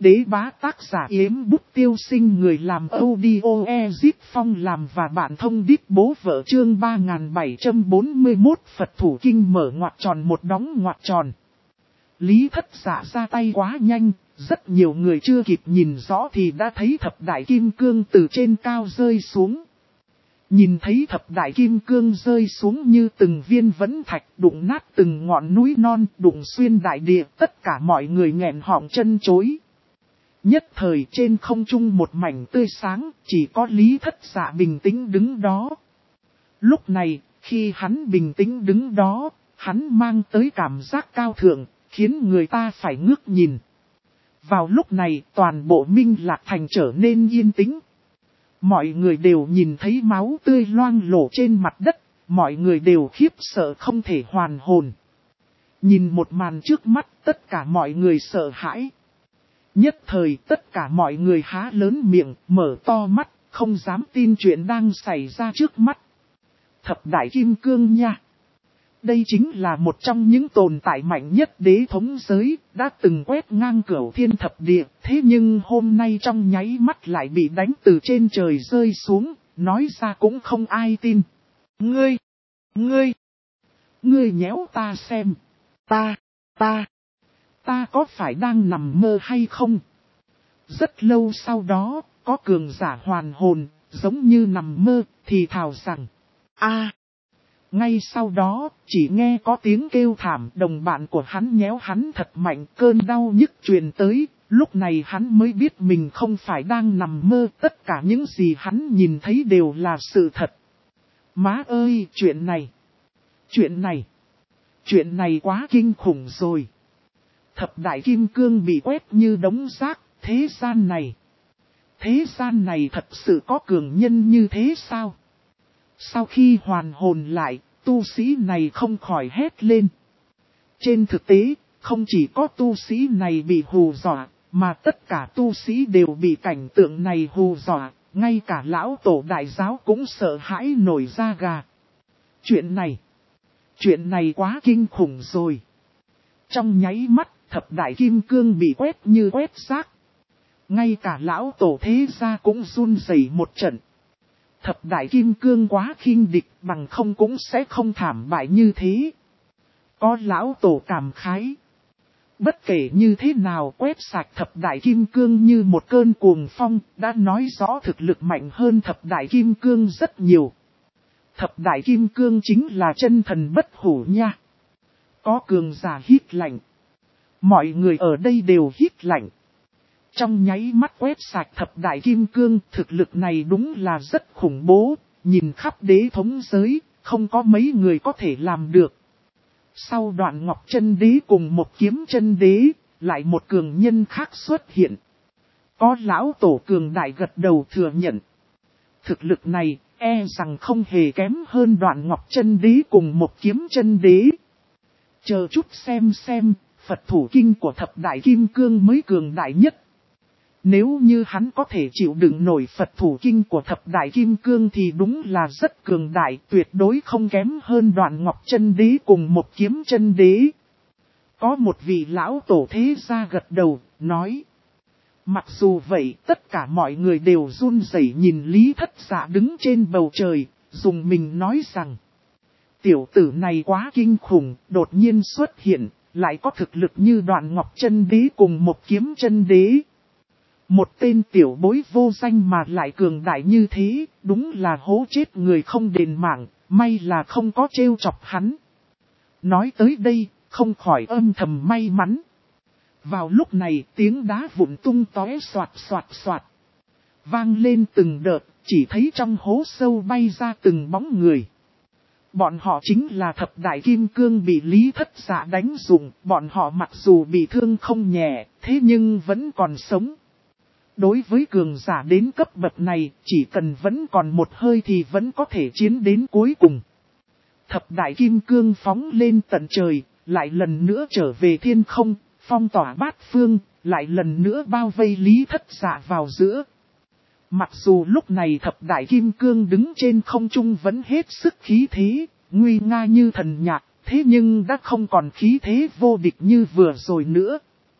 Đế bá tác giả Yếm Bút Tiêu Sinh, người làm audio Ezip Phong làm và bạn thông đít bố vợ, chương 3741 Phật thủ kinh mở ngoặc tròn một đóng ngoặc tròn. Lý Thất Dạ ra tay quá nhanh, rất nhiều người chưa kịp nhìn rõ thì đã thấy thập đại kim cương từ trên cao rơi xuống. Nhìn thấy thập đại kim cương rơi xuống như từng viên vẫn thạch, đụng nát từng ngọn núi non, đụng xuyên đại địa, tất cả mọi người nghẹn họng chân chối. Nhất thời trên không trung một mảnh tươi sáng, chỉ có Lý Thất Dạ bình tĩnh đứng đó. Lúc này, khi hắn bình tĩnh đứng đó, hắn mang tới cảm giác cao thượng, khiến người ta phải ngước nhìn. Vào lúc này, toàn bộ Minh Lạc Thành trở nên yên tĩnh. Mọi người đều nhìn thấy máu tươi loang lổ trên mặt đất, mọi người đều khiếp sợ không thể hoàn hồn. Nhìn một màn trước mắt, tất cả mọi người sợ hãi. Nhất thời tất cả mọi người há lớn miệng, mở to mắt, không dám tin chuyện đang xảy ra trước mắt. Thập đại kim cương nha! Đây chính là một trong những tồn tại mạnh nhất đế thống giới, đã từng quét ngang cửu thiên thập địa, thế nhưng hôm nay trong nháy mắt lại bị đánh từ trên trời rơi xuống, nói ra cũng không ai tin. Ngươi nhéo ta xem, ta có phải đang nằm mơ hay không? Rất lâu sau đó, có cường giả hoàn hồn, giống như nằm mơ, thì thào rằng, Ngay sau đó, chỉ nghe có tiếng kêu thảm, đồng bạn của hắn nhéo hắn thật mạnh, cơn đau nhức truyền tới, lúc này hắn mới biết mình không phải đang nằm mơ, tất cả những gì hắn nhìn thấy đều là sự thật. Má ơi, chuyện này quá kinh khủng rồi. Thập đại kim cương bị quét như đống rác, thế gian này thật sự có cường nhân như thế sao? Sau khi hoàn hồn lại, tu sĩ này không khỏi hét lên. Trên thực tế, không chỉ có tu sĩ này bị hù dọa, mà tất cả tu sĩ đều bị cảnh tượng này hù dọa, ngay cả lão tổ đại giáo cũng sợ hãi nổi da gà. Chuyện này quá kinh khủng rồi. Trong nháy mắt, thập đại kim cương bị quét như quét rác. Ngay cả lão tổ thế gia cũng run rẩy một trận. Thập đại kim cương quá khinh địch, bằng không cũng sẽ không thảm bại như thế. Có lão tổ cảm khái. Bất kể như thế nào, quét sạch thập đại kim cương như một cơn cuồng phong, đã nói rõ thực lực mạnh hơn thập đại kim cương rất nhiều. Thập đại kim cương chính là chân thần bất hủ nha. Có cường giả hít lạnh. Mọi người ở đây đều hít lạnh. Trong nháy mắt quét sạch thập đại kim cương, thực lực này đúng là rất khủng bố, nhìn khắp đế thống giới, không có mấy người có thể làm được. Sau Đoạn Ngọc Chân Đế cùng một Kiếm Chân Đế, lại một cường nhân khác xuất hiện. Có lão tổ cường đại gật đầu thừa nhận. Thực lực này, e rằng không hề kém hơn Đoạn Ngọc Chân Đế cùng một Kiếm Chân Đế. Chờ chút xem, Phật thủ kinh của thập đại kim cương mới cường đại nhất. Nếu như hắn có thể chịu đựng nổi Phật thủ kinh của thập đại kim cương thì đúng là rất cường đại, tuyệt đối không kém hơn Đoạn Ngọc Chân Đế cùng một Kiếm Chân Đế. Có một vị lão tổ thế gia gật đầu, nói. Mặc dù vậy, tất cả mọi người đều run rẩy nhìn Lý Thất Dạ đứng trên bầu trời, dùng mình nói rằng. Tiểu tử này quá kinh khủng, đột nhiên xuất hiện, lại có thực lực như Đoạn Ngọc Chân Đế cùng một Kiếm Chân Đế. Một tên tiểu bối vô danh mà lại cường đại như thế, đúng là hố chết người không đền mạng, may là không có trêu chọc hắn. Nói tới đây, không khỏi âm thầm may mắn. Vào lúc này tiếng đá vụn tung tóe xoạt xoạt. Vang lên từng đợt, chỉ thấy trong hố sâu bay ra từng bóng người. Bọn họ chính là thập đại kim cương bị Lý Thất Dạ đánh dụng, bọn họ mặc dù bị thương không nhẹ, thế nhưng vẫn còn sống. Đối với cường giả đến cấp bậc này, chỉ cần vẫn còn một hơi thì vẫn có thể chiến đến cuối cùng. Thập đại kim cương phóng lên tận trời, lại lần nữa trở về thiên không, phong tỏa bát phương, lại lần nữa bao vây Lý Thất Dạ vào giữa. Mặc dù lúc này thập đại kim cương đứng trên không trung vẫn hết sức khí thế, nguy nga như thần nhạc, thế nhưng đã không còn khí thế vô địch như vừa rồi nữa.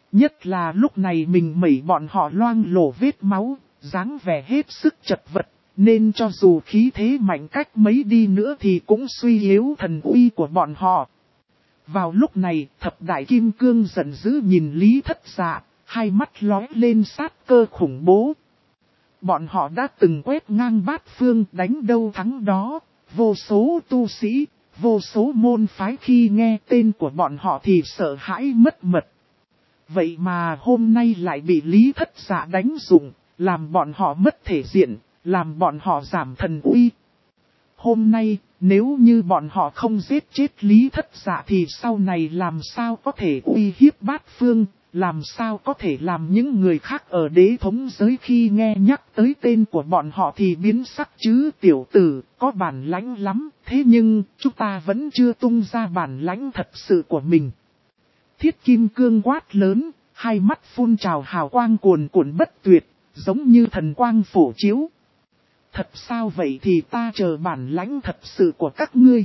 Nhất là lúc này mình mẩy bọn họ loang lổ vết máu, dáng vẻ hết sức chật vật, nên cho dù khí thế mạnh cách mấy đi nữa thì cũng suy yếu thần uy của bọn họ. Vào lúc này, thập đại kim cương giận dữ nhìn Lý Thất Dạ, hai mắt lóe lên sát cơ khủng bố. Bọn họ đã từng quét ngang bát phương đánh đâu thắng đó, vô số tu sĩ, vô số môn phái khi nghe tên của bọn họ thì sợ hãi mất mật. Vậy mà hôm nay lại bị Lý Thất Dạ đánh dụng, làm bọn họ mất thể diện, làm bọn họ giảm thần uy. Hôm nay, nếu như bọn họ không giết chết Lý Thất Dạ thì sau này làm sao có thể uy hiếp bát phương, làm sao có thể làm những người khác ở đế thống giới khi nghe nhắc tới tên của bọn họ thì biến sắc chứ. Tiểu tử, có bản lãnh lắm, thế nhưng chúng ta vẫn chưa tung ra bản lãnh thật sự của mình. Thiết Kim Cương quát lớn, hai mắt phun trào hào quang cuồn cuộn bất tuyệt, giống như thần quang phổ chiếu. Thật sao vậy thì ta chờ bản lãnh thật sự của các ngươi.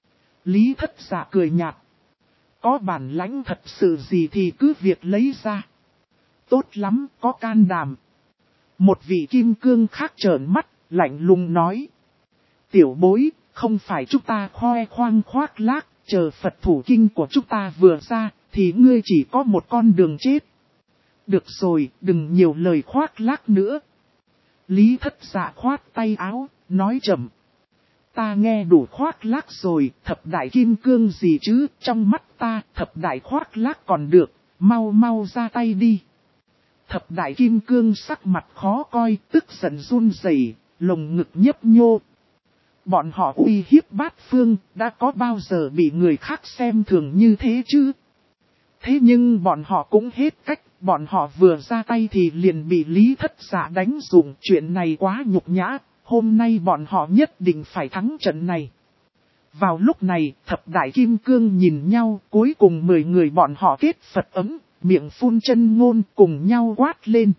Lý Thất Dạ cười nhạt. Có bản lãnh thật sự gì thì cứ việc lấy ra. Tốt lắm, có can đảm. Một vị kim cương khác trợn mắt, lạnh lùng nói. Tiểu bối, không phải chúng ta khoe khoang khoác lác, chờ Phật thủ kinh của chúng ta vừa ra, thì ngươi chỉ có một con đường chết. Được rồi, đừng nhiều lời khoác lác nữa. Lý Thất Dạ khoát tay áo, nói chậm. Ta nghe đủ khoác lác rồi, thập đại kim cương gì chứ, trong mắt ta, thập đại khoác lác còn được, mau mau ra tay đi. Thập đại kim cương sắc mặt khó coi, tức giận run rẩy, lồng ngực nhấp nhô. Bọn họ uy hiếp bát phương, đã có bao giờ bị người khác xem thường như thế chứ? Thế nhưng bọn họ cũng hết cách, bọn họ vừa ra tay thì liền bị Lý Thất Dạ đánh dụng. Chuyện này quá nhục nhã, hôm nay bọn họ nhất định phải thắng trận này. Vào lúc này, thập đại kim cương nhìn nhau, cuối cùng 10 người bọn họ kết Phật ấm, miệng phun chân ngôn cùng nhau quát lên.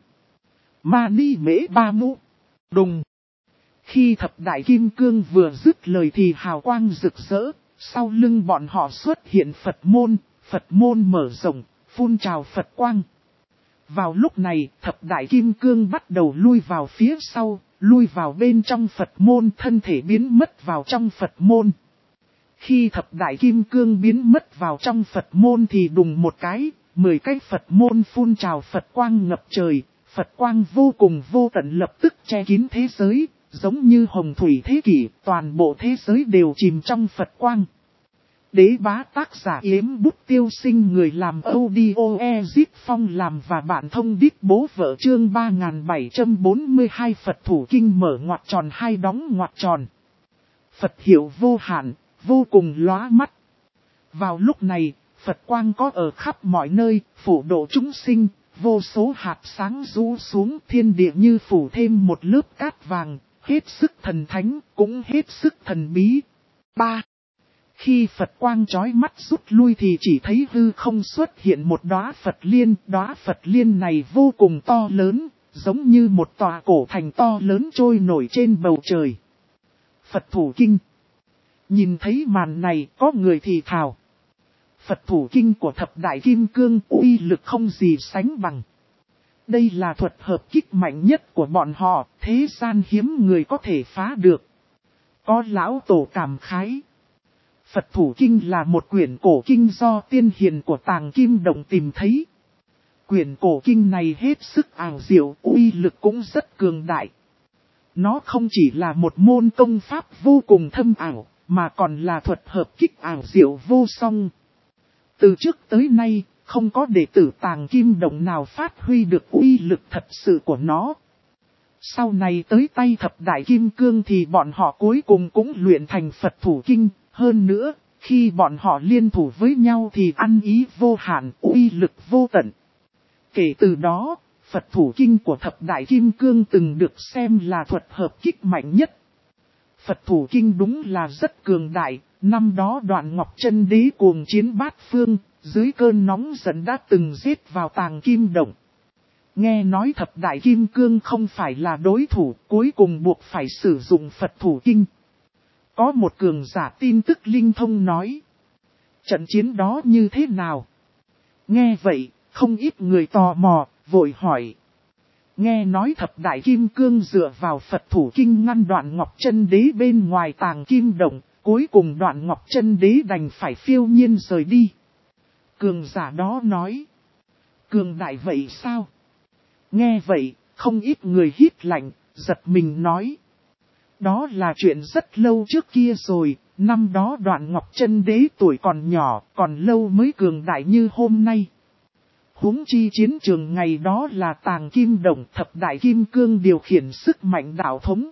Mani mễ ba mu. Đùng. Khi thập đại kim cương vừa dứt lời thì hào quang rực rỡ, sau lưng bọn họ xuất hiện Phật môn mở rộng, phun trào Phật quang. Vào lúc này, thập đại kim cương bắt đầu lui vào phía sau, lui vào bên trong Phật môn, thân thể biến mất vào trong Phật môn. Khi thập đại kim cương biến mất vào trong Phật môn thì đùng một cái, 10 cái Phật môn phun trào Phật quang ngập trời, Phật quang vô cùng vô tận lập tức che kín thế giới, giống như hồng thủy thế kỷ, toàn bộ thế giới đều chìm trong Phật quang. Đế bá tác giả Yếm Bút Tiêu Sinh, người làm audio Ezip Phong làm và bạn thông đít bố vợ, chương 3742 Phật thủ kinh mở ngoặc tròn hai đóng ngoặc tròn. Phật hiệu vô hạn, vô cùng lóa mắt. Vào lúc này, Phật quang có ở khắp mọi nơi, phổ độ chúng sinh, vô số hạt sáng rũ xuống, thiên địa như phủ thêm một lớp cát vàng, hết sức thần thánh, cũng hết sức thần bí. 3. Khi Phật quang chói mắt rút lui thì chỉ thấy hư không xuất hiện một đóa Phật liên này vô cùng to lớn, giống như một tòa cổ thành to lớn trôi nổi trên bầu trời. Phật thủ kinh. Nhìn thấy màn này, có người thì thào. Phật thủ kinh của thập đại kim cương uy lực không gì sánh bằng. Đây là thuật hợp kích mạnh nhất của bọn họ, thế gian hiếm người có thể phá được. Có lão tổ cảm khái. Phật thủ kinh là một quyển cổ kinh do tiên hiền của Tàng Kim Động tìm thấy. Quyển cổ kinh này hết sức ảo diệu, uy lực cũng rất cường đại. Nó không chỉ là một môn công pháp vô cùng thâm ảo, mà còn là thuật hợp kích ảo diệu vô song. Từ trước tới nay, không có đệ tử Tàng Kim Động nào phát huy được uy lực thật sự của nó. Sau này tới tay thập đại kim cương thì bọn họ cuối cùng cũng luyện thành Phật thủ kinh. Hơn nữa, khi bọn họ liên thủ với nhau thì ăn ý vô hạn, uy lực vô tận. Kể từ đó, Phật thủ kinh của thập đại kim cương từng được xem là thuật hợp kích mạnh nhất. Phật thủ kinh đúng là rất cường đại, năm đó Đoạn Ngọc Chân Đế cuồng chiến bát phương, dưới cơn nóng giận đã từng giết vào Tàng Kim Động. Nghe nói thập đại kim cương không phải là đối thủ, cuối cùng buộc phải sử dụng Phật thủ kinh. Có một cường giả tin tức linh thông nói. Trận chiến đó như thế nào? Nghe vậy, không ít người tò mò, vội hỏi. Nghe nói thập đại kim cương dựa vào Phật thủ kinh ngăn Đoạn Ngọc Chân Đế bên ngoài Tàng Kim Động, cuối cùng Đoạn Ngọc Chân Đế đành phải phiêu nhiên rời đi. Cường giả đó nói. Cường đại vậy sao? Nghe vậy, không ít người hít lạnh, giật mình nói. Đó là chuyện rất lâu trước kia rồi, năm đó Đoạn Ngọc Chân Đế tuổi còn nhỏ, còn lâu mới cường đại như hôm nay. Huống chi chiến trường ngày đó là Tàng Kim Động, thập đại kim cương điều khiển sức mạnh đạo thống.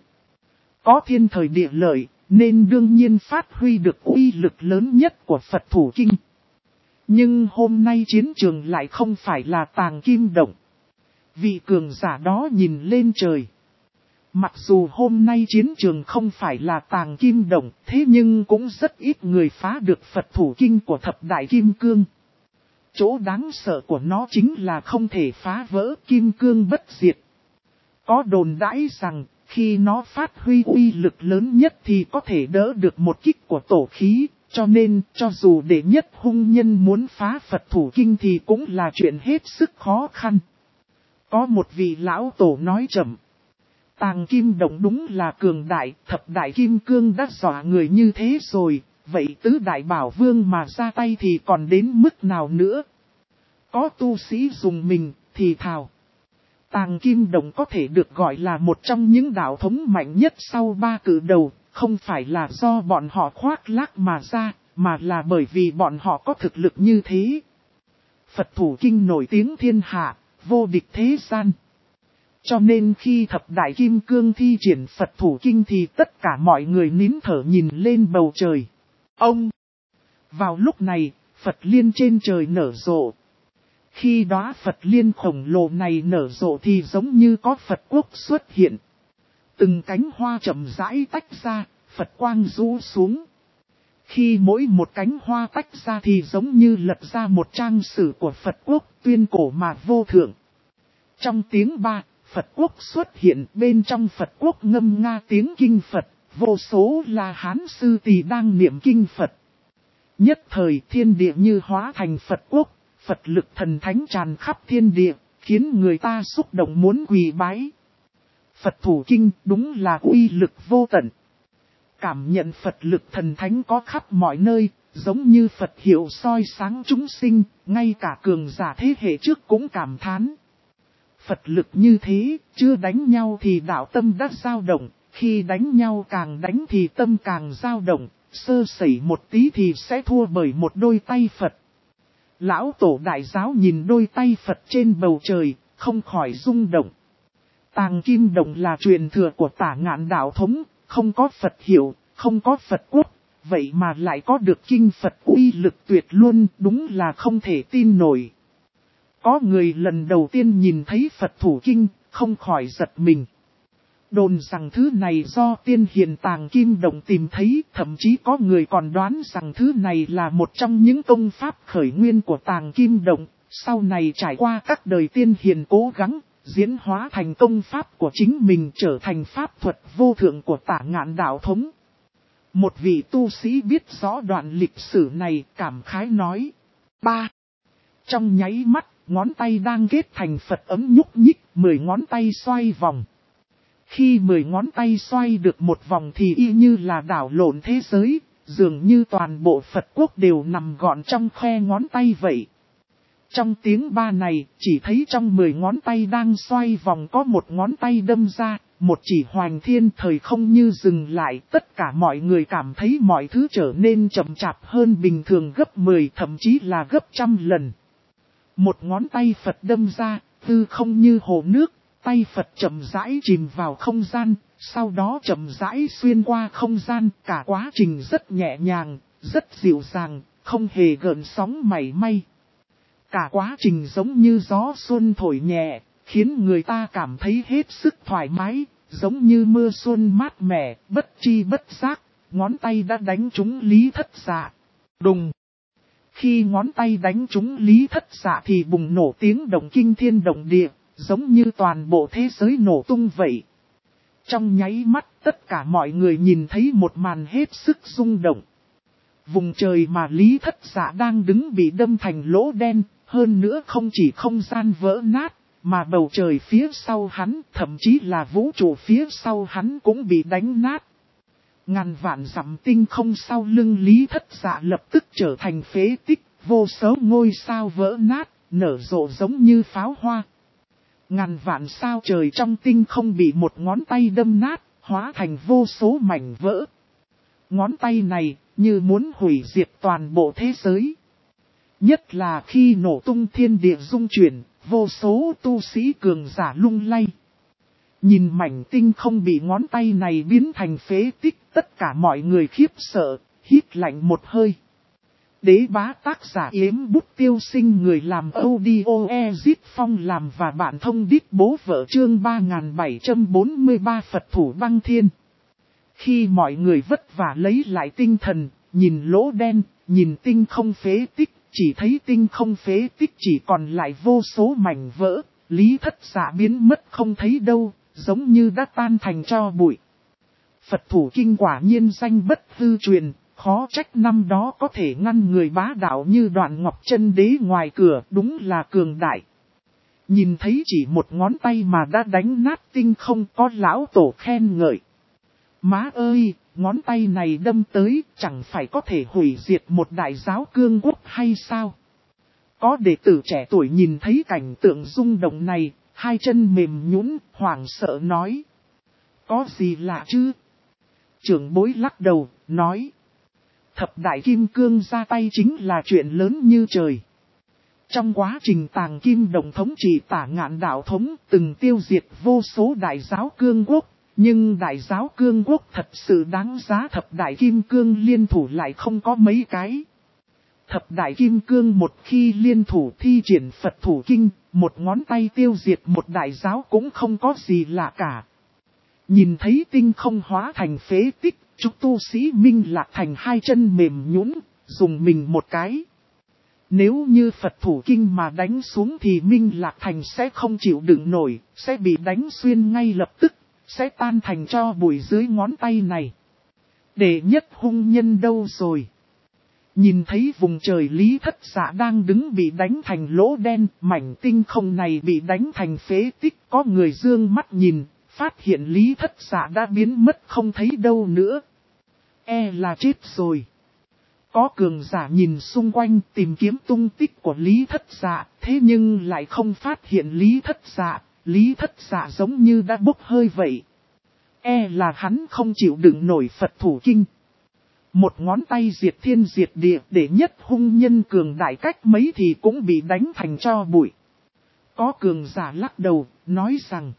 Có thiên thời địa lợi, nên đương nhiên phát huy được uy lực lớn nhất của Phật thủ kinh. Nhưng hôm nay chiến trường lại không phải là Tàng Kim Động. Vị cường giả đó nhìn lên trời. Mặc dù hôm nay chiến trường không phải là Tàng Kim Động, thế nhưng cũng rất ít người phá được Phật thủ kinh của thập đại kim cương. Chỗ đáng sợ của nó chính là không thể phá vỡ kim cương bất diệt. Có đồn đãi rằng, khi nó phát huy uy lực lớn nhất thì có thể đỡ được một kích của tổ khí, cho nên cho dù đệ nhất hung nhân muốn phá Phật thủ kinh thì cũng là chuyện hết sức khó khăn. Có một vị lão tổ nói chậm. Tàng Kim Động đúng là cường đại, thập đại kim cương đã dọa người như thế rồi, vậy tứ đại bảo vương mà ra tay thì còn đến mức nào nữa? Có tu sĩ dùng mình, thì thào. Tàng Kim Động có thể được gọi là một trong những đạo thống mạnh nhất sau ba cự đầu, không phải là do bọn họ khoác lác mà ra, mà là bởi vì bọn họ có thực lực như thế. Phật thủ kinh nổi tiếng thiên hạ, vô địch thế gian. Cho nên khi thập đại kim cương thi triển Phật thủ kinh thì tất cả mọi người nín thở nhìn lên bầu trời. Ông! Vào lúc này, Phật liên trên trời nở rộ. Khi đóa Phật liên khổng lồ này nở rộ thì giống như có Phật quốc xuất hiện. Từng cánh hoa chậm rãi tách ra, Phật quang rũ xuống. Khi mỗi một cánh hoa tách ra thì giống như lật ra một trang sử của Phật quốc tuyên cổ mà vô thượng. Trong tiếng ba, Phật quốc xuất hiện, bên trong Phật quốc ngâm nga tiếng kinh Phật, vô số là hán sư tỳ đang niệm kinh Phật. Nhất thời thiên địa như hóa thành Phật quốc, Phật lực thần thánh tràn khắp thiên địa, khiến người ta xúc động muốn quỳ bái. Phật thủ kinh đúng là uy lực vô tận. Cảm nhận Phật lực thần thánh có khắp mọi nơi, giống như Phật hiệu soi sáng chúng sinh, ngay cả cường giả thế hệ trước cũng cảm thán. Phật lực như thế, chưa đánh nhau thì đạo tâm đã dao động, khi đánh nhau càng đánh thì tâm càng dao động, sơ sẩy một tí thì sẽ thua bởi một đôi tay Phật. Lão tổ đại giáo nhìn đôi tay Phật trên bầu trời, không khỏi rung động. Tàng Kim Động là truyền thừa của Tả Ngạn đạo thống, không có Phật hiệu, không có Phật quốc, vậy mà lại có được kinh Phật uy lực tuyệt luôn, đúng là không thể tin nổi. Có người lần đầu tiên nhìn thấy Phật thủ kinh, không khỏi giật mình. Đồn rằng thứ này do tiên hiền Tàng Kim Động tìm thấy, thậm chí có người còn đoán rằng thứ này là một trong những công pháp khởi nguyên của Tàng Kim Động, sau này trải qua các đời tiên hiền cố gắng, diễn hóa thành công pháp của chính mình trở thành pháp thuật vô thượng của Tả Ngạn đạo thống. Một vị tu sĩ biết rõ đoạn lịch sử này cảm khái nói. 3. Trong nháy mắt, ngón tay đang kết thành Phật ấm nhúc nhích, 10 ngón tay xoay vòng. Khi 10 ngón tay xoay được một vòng thì y như là đảo lộn thế giới, dường như toàn bộ Phật quốc đều nằm gọn trong khe ngón tay vậy. Trong tiếng ba này, chỉ thấy trong 10 ngón tay đang xoay vòng có một ngón tay đâm ra, một chỉ hoành thiên thời không như dừng lại, tất cả mọi người cảm thấy mọi thứ trở nên chậm chạp hơn bình thường gấp 10 thậm chí là gấp trăm lần. Một ngón tay Phật đâm ra, tư không như hồ nước, tay Phật chậm rãi chìm vào không gian, sau đó chậm rãi xuyên qua không gian, cả quá trình rất nhẹ nhàng, rất dịu dàng, không hề gợn sóng mảy may. Cả quá trình giống như gió xuân thổi nhẹ, khiến người ta cảm thấy hết sức thoải mái, giống như mưa xuân mát mẻ, bất chi bất giác, ngón tay đã đánh trúng Lý Thất Dạ. Đùng! Khi ngón tay đánh trúng Lý Thất Dạ thì bùng nổ tiếng động kinh thiên động địa, giống như toàn bộ thế giới nổ tung vậy. Trong nháy mắt, tất cả mọi người nhìn thấy một màn hết sức rung động. Vùng trời mà Lý Thất Dạ đang đứng bị đâm thành lỗ đen, Hơn nữa không chỉ không gian vỡ nát, mà bầu trời phía sau hắn, thậm chí là vũ trụ phía sau hắn cũng bị đánh nát. Ngàn vạn dặm tinh không sau lưng Lý Thất Dạ lập tức trở thành phế tích, vô số ngôi sao vỡ nát, nở rộ giống như pháo hoa. Ngàn vạn sao trời trong tinh không bị một ngón tay đâm nát, hóa thành vô số mảnh vỡ. Ngón tay này như muốn hủy diệt toàn bộ thế giới. Nhất là khi nổ tung thiên địa rung chuyển, vô số tu sĩ cường giả lung lay. Nhìn mảnh tinh không bị ngón tay này biến thành phế tích, tất cả mọi người khiếp sợ, hít lạnh một hơi. Đế bá tác giả Yếm Bút Tiêu Sinh, người làm audio Ezit Phong làm và bạn thông đít bố vợ, chương 3743 Phật thủ băng thiên. Khi mọi người vất vả lấy lại tinh thần, nhìn lỗ đen, nhìn tinh không phế tích, chỉ thấy tinh không phế tích chỉ còn lại vô số mảnh vỡ, Lý Thất Dạ biến mất không thấy đâu, giống như đã tan thành tro bụi. Phật thủ kinh quả nhiên danh bất hư truyền, khó trách năm đó có thể ngăn người bá đạo như Đoạn Ngọc Chân Đế ngoài cửa, đúng là cường đại. Nhìn thấy chỉ một ngón tay mà đã đánh nát tinh không, có lão tổ khen ngợi. Má ơi, ngón tay này đâm tới, chẳng phải có thể hủy diệt một đại giáo cương quốc hay sao? Có đệ tử trẻ tuổi nhìn thấy cảnh tượng rung động này, hai chân mềm nhũn, hoảng sợ nói. Có gì lạ chứ? Trưởng bối lắc đầu, nói. Thập đại kim cương ra tay chính là chuyện lớn như trời. Trong quá trình Tàng Kim Đồng thống trị Tả Ngạn đạo thống, từng tiêu diệt vô số đại giáo cương quốc. Nhưng đại giáo cương quốc thật sự đáng giá thập đại kim cương liên thủ lại không có mấy cái. Thập đại kim cương một khi liên thủ thi triển Phật thủ kinh, một ngón tay tiêu diệt một đại giáo cũng không có gì lạ cả. Nhìn thấy tinh không hóa thành phế tích, chúng tu sĩ Minh Lạc Thành hai chân mềm nhũn, dùng mình một cái. Nếu như Phật thủ kinh mà đánh xuống thì Minh Lạc Thành sẽ không chịu đựng nổi, sẽ bị đánh xuyên ngay lập tức, sẽ tan thành tro bụi dưới ngón tay này. Đệ nhất hung nhân đâu rồi? Nhìn thấy vùng trời Lý Thất Dạ đang đứng bị đánh thành lỗ đen, mảnh tinh không này bị đánh thành phế tích, có người dương mắt nhìn, phát hiện Lý Thất Dạ đã biến mất không thấy đâu nữa. Là chết rồi. Có cường giả nhìn xung quanh tìm kiếm tung tích của Lý Thất Dạ, thế nhưng lại không phát hiện Lý Thất Dạ. Lý Thất Dạ giống như đã bốc hơi vậy. Là hắn không chịu đựng nổi Phật thủ kinh. Một ngón tay diệt thiên diệt địa, để nhất hung nhân cường đại cách mấy thì cũng bị đánh thành tro bụi. Có cường giả lắc đầu, nói rằng.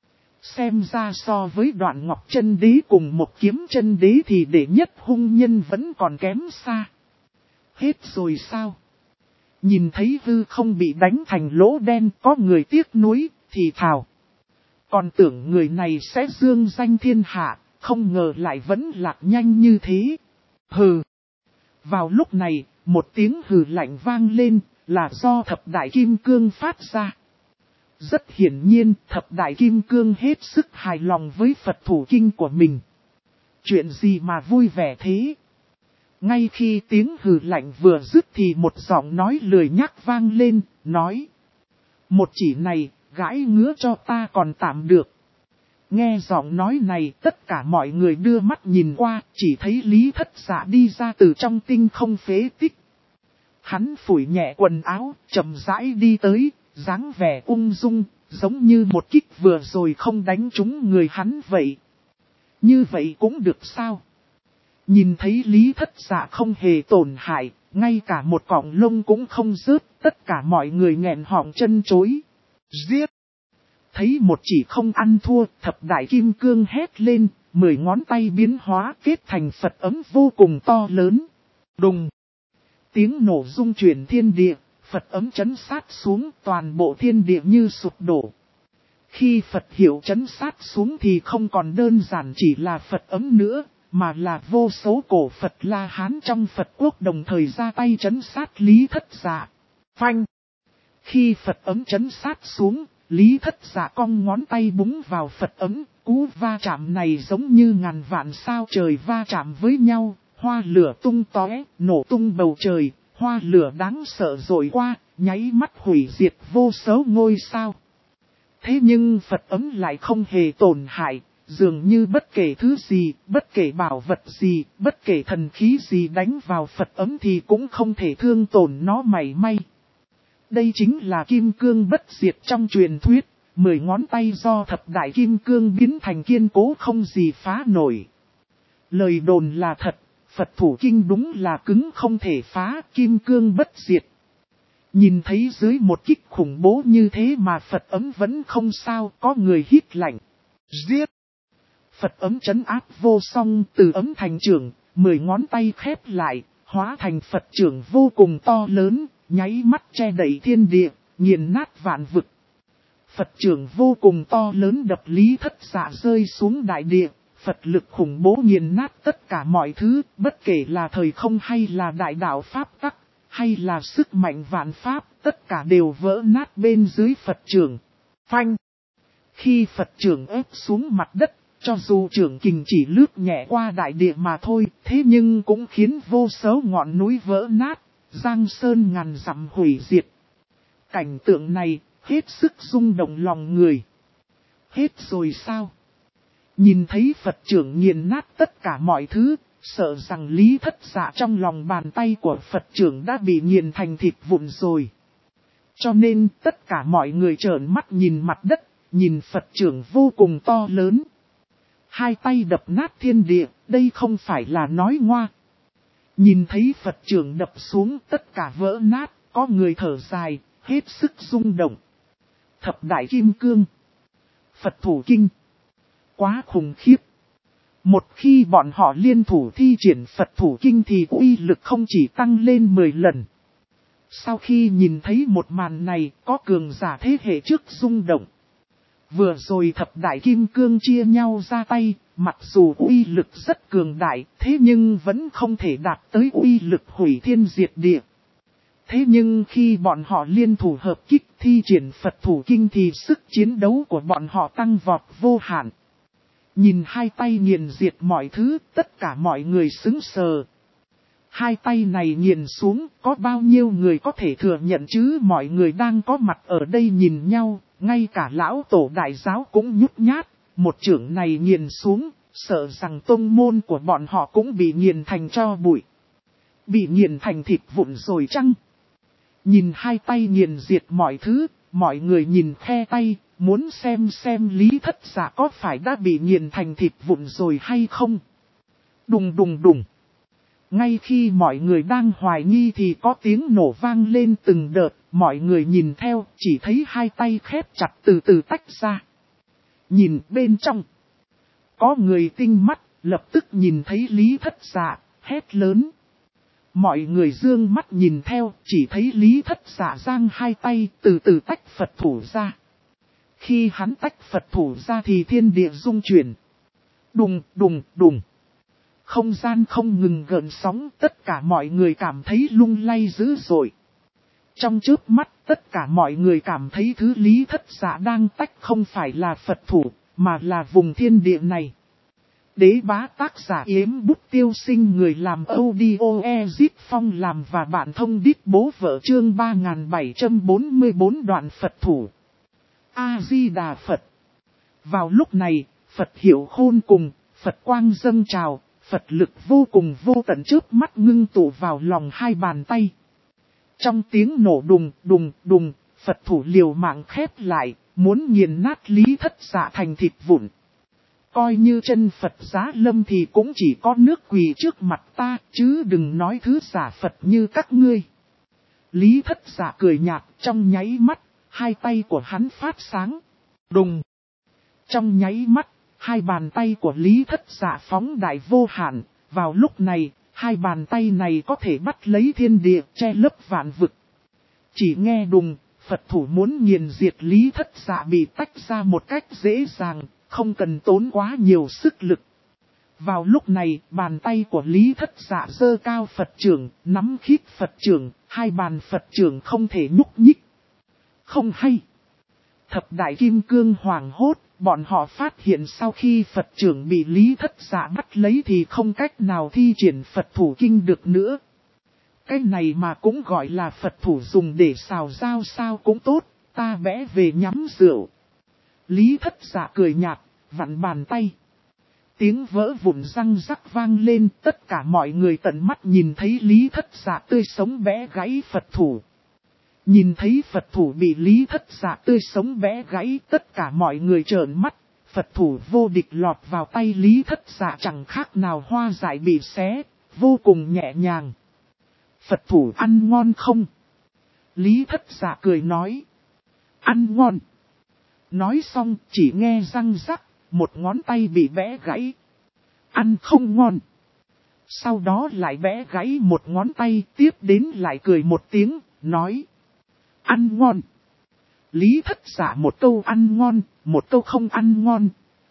Xem ra so với Đoạn Ngọc Chân Đế cùng một Kiếm Chân Đế thì để nhất hung nhân vẫn còn kém xa. Hết rồi sao? Nhìn thấy hư không bị đánh thành lỗ đen, có người tiếc nuối, thì thào. Còn tưởng người này sẽ dương danh thiên hạ, không ngờ lại vẫn lạc nhanh như thế. Hừ. Vào lúc này, một tiếng hừ lạnh vang lên, là do thập đại kim cương phát ra. Rất hiển nhiên, thập đại kim cương hết sức hài lòng với Phật thủ kinh của mình. Chuyện gì mà vui vẻ thế? Ngay khi tiếng hừ lạnh vừa dứt thì một giọng nói lười nhác vang lên, nói. Một chỉ này, gãi ngứa cho ta còn tạm được. Nghe giọng nói này, tất cả mọi người đưa mắt nhìn qua, chỉ thấy Lý Thất Dạ đi ra từ trong tinh không phế tích. Hắn phủi nhẹ quần áo, chậm rãi đi tới, dáng vẻ ung dung, giống như một kích vừa rồi không đánh trúng người hắn vậy. Như vậy cũng được sao? Nhìn thấy Lý Thất Dạ không hề tổn hại, ngay cả một cọng lông cũng không rớt, tất cả mọi người nghẹn họng chân chối. Giết! Thấy một chỉ không ăn thua, thập đại kim cương hét lên, 10 ngón tay biến hóa kết thành Phật ấm vô cùng to lớn. Đùng! Tiếng nổ rung chuyển thiên địa, Phật ấm chấn sát xuống, toàn bộ thiên địa như sụp đổ. Khi Phật hiệu chấn sát xuống thì không còn đơn giản chỉ là Phật ấm nữa, mà là vô số cổ Phật La Hán trong Phật quốc đồng thời ra tay chấn sát Lý Thất Dạ. Phanh! Khi Phật ấm chấn sát xuống, Lý Thất Dạ cong ngón tay búng vào Phật ấm, cú va chạm này giống như ngàn vạn sao trời va chạm với nhau, hoa lửa tung tóe, nổ tung bầu trời, Hoa lửa đáng sợ rồi qua, nháy mắt hủy diệt vô số ngôi sao. Thế nhưng Phật ấm lại không hề tổn hại, dường như bất kể thứ gì, bất kể bảo vật gì, bất kể thần khí gì đánh vào Phật ấm thì cũng không thể thương tổn nó mảy may. Đây chính là kim cương bất diệt trong truyền thuyết, 10 ngón tay do thập đại kim cương biến thành kiên cố không gì phá nổi. Lời đồn là thật, Phật thủ kinh đúng là cứng không thể phá, kim cương bất diệt. Nhìn thấy dưới một kích khủng bố như thế mà Phật ấm vẫn không sao, có người hít lạnh. Giết! Phật ấm trấn áp vô song, từ ấm thành trưởng, 10 ngón tay khép lại, hóa thành Phật trưởng vô cùng to lớn, nháy mắt che đậy thiên địa, nghiền nát vạn vực. Phật trưởng vô cùng to lớn đập Lý Thất Dạ rơi xuống đại địa, Phật lực khủng bố nghiền nát tất cả mọi thứ, bất kể là thời không hay là đại đạo pháp tắc, hay là sức mạnh vạn pháp, tất cả đều vỡ nát bên dưới Phật trưởng. Phanh! Khi Phật trưởng ép xuống mặt đất, cho dù trưởng kình chỉ lướt nhẹ qua đại địa mà thôi, thế nhưng cũng khiến vô số ngọn núi vỡ nát, giang sơn ngàn dặm hủy diệt. Cảnh tượng này, hết sức rung động lòng người. Hết rồi sao? Nhìn thấy Phật trưởng nghiền nát tất cả mọi thứ, sợ rằng Lý Thất Dạ trong lòng bàn tay của Phật trưởng đã bị nghiền thành thịt vụn rồi. Cho nên tất cả mọi người trợn mắt nhìn mặt đất, nhìn Phật trưởng vô cùng to lớn. Hai tay đập nát thiên địa, đây không phải là nói ngoa. Nhìn thấy Phật trưởng đập xuống tất cả vỡ nát, có người thở dài, hết sức rung động. Thập đại kim cương. Phật thủ kinh. Quá khủng khiếp. Một khi bọn họ liên thủ thi triển Phật thủ kinh thì uy lực không chỉ tăng lên 10 lần. Sau khi nhìn thấy một màn này, có cường giả thế hệ trước rung động. Vừa rồi thập đại kim cương chia nhau ra tay, mặc dù uy lực rất cường đại, thế nhưng vẫn không thể đạt tới uy lực hủy thiên diệt địa. Thế nhưng khi bọn họ liên thủ hợp kích thi triển Phật thủ kinh thì sức chiến đấu của bọn họ tăng vọt vô hạn. Nhìn hai tay nghiền diệt mọi thứ, tất cả mọi người sững sờ. Hai tay này nghiền xuống, có bao nhiêu người có thể thừa nhận chứ? Mọi người đang có mặt ở đây nhìn nhau, ngay cả lão tổ đại giáo cũng nhút nhát. Một chưởng này nghiền xuống, sợ rằng tông môn của bọn họ cũng bị nghiền thành tro bụi. Bị nghiền thành thịt vụn rồi chăng? Nhìn hai tay nghiền diệt mọi thứ, mọi người nhìn khe tay, muốn xem Lý Thất Dạ có phải đã bị nghiền thành thịt vụn rồi hay không? Đùng đùng đùng. Ngay khi mọi người đang hoài nghi thì có tiếng nổ vang lên từng đợt, mọi người nhìn theo, chỉ thấy hai tay khép chặt từ từ tách ra. Nhìn bên trong, có người tinh mắt, lập tức nhìn thấy Lý Thất Dạ, hét lớn. Mọi người dương mắt nhìn theo, chỉ thấy Lý Thất Dạ giang hai tay từ từ tách Phật thủ ra. Khi hắn tách Phật thủ ra thì thiên địa rung chuyển. Đùng đùng đùng. Không gian không ngừng gợn sóng, tất cả mọi người cảm thấy lung lay dữ dội. Trong chớp mắt, tất cả mọi người cảm thấy thứ Lý Thất Dạ đang tách không phải là Phật thủ, mà là vùng thiên địa này. Đế bá tác giả Yếm Bút Tiêu Sinh, người làm audio Ezip Phong làm và bạn thông đít bố vợ, chương 3744 đoạn Phật thủ. A-di-đà Phật. Vào lúc này, Phật hiệu khôn cùng, Phật quang dâng trào, Phật lực vô cùng vô tận chớp mắt ngưng tụ vào lòng hai bàn tay. Trong tiếng nổ đùng đùng đùng, Phật thủ liều mạng khép lại, muốn nghiền nát Lý Thất Dạ thành thịt vụn. Coi như chân Phật giá lâm thì cũng chỉ có nước quỳ trước mặt ta, chứ đừng nói thứ giả Phật như các ngươi. Lý Thất Dạ cười nhạt, trong nháy mắt, hai tay của hắn phát sáng. Đùng! Trong nháy mắt, hai bàn tay của Lý Thất Dạ phóng đại vô hạn. Vào lúc này, hai bàn tay này có thể bắt lấy thiên địa, che lấp vạn vực. Chỉ nghe đùng, Phật thủ muốn nghiền diệt Lý Thất Dạ bị tách ra một cách dễ dàng, không cần tốn quá nhiều sức lực. Vào lúc này, bàn tay của Lý Thất Dạ giơ cao Phật trưởng, nắm khít Phật trưởng, hai bàn Phật trưởng không thể nhúc nhích. Không hay. Thập đại kim cương hoảng hốt, bọn họ phát hiện sau khi Phật trưởng bị Lý Thất Dạ bắt lấy thì không cách nào thi triển Phật thủ kinh được nữa. Cái này mà cũng gọi là Phật thủ dùng để xào rau sao cũng tốt, ta vẽ về nhắm rượu. Lý Thất Dạ cười nhạt, vặn bàn tay. Tiếng vỡ vụn răng rắc vang lên, tất cả mọi người tận mắt nhìn thấy Lý Thất Dạ tươi sống bẻ gãy Phật thủ. Nhìn thấy Phật thủ bị Lý Thất Dạ tươi sống bẻ gãy, tất cả mọi người trợn mắt. Phật thủ vô địch lọt vào tay Lý Thất Dạ chẳng khác nào hoa dại bị xé, vô cùng nhẹ nhàng. Phật thủ ăn ngon không? Lý Thất Dạ cười nói. Ăn ngon. Nói xong chỉ nghe răng rắc, một ngón tay bị bẻ gãy. Ăn không ngon. Sau đó lại bẻ gãy một ngón tay, tiếp đến lại cười một tiếng, nói. Ăn ngon. Lý Thất Dạ một câu ăn ngon, một câu không ăn ngon.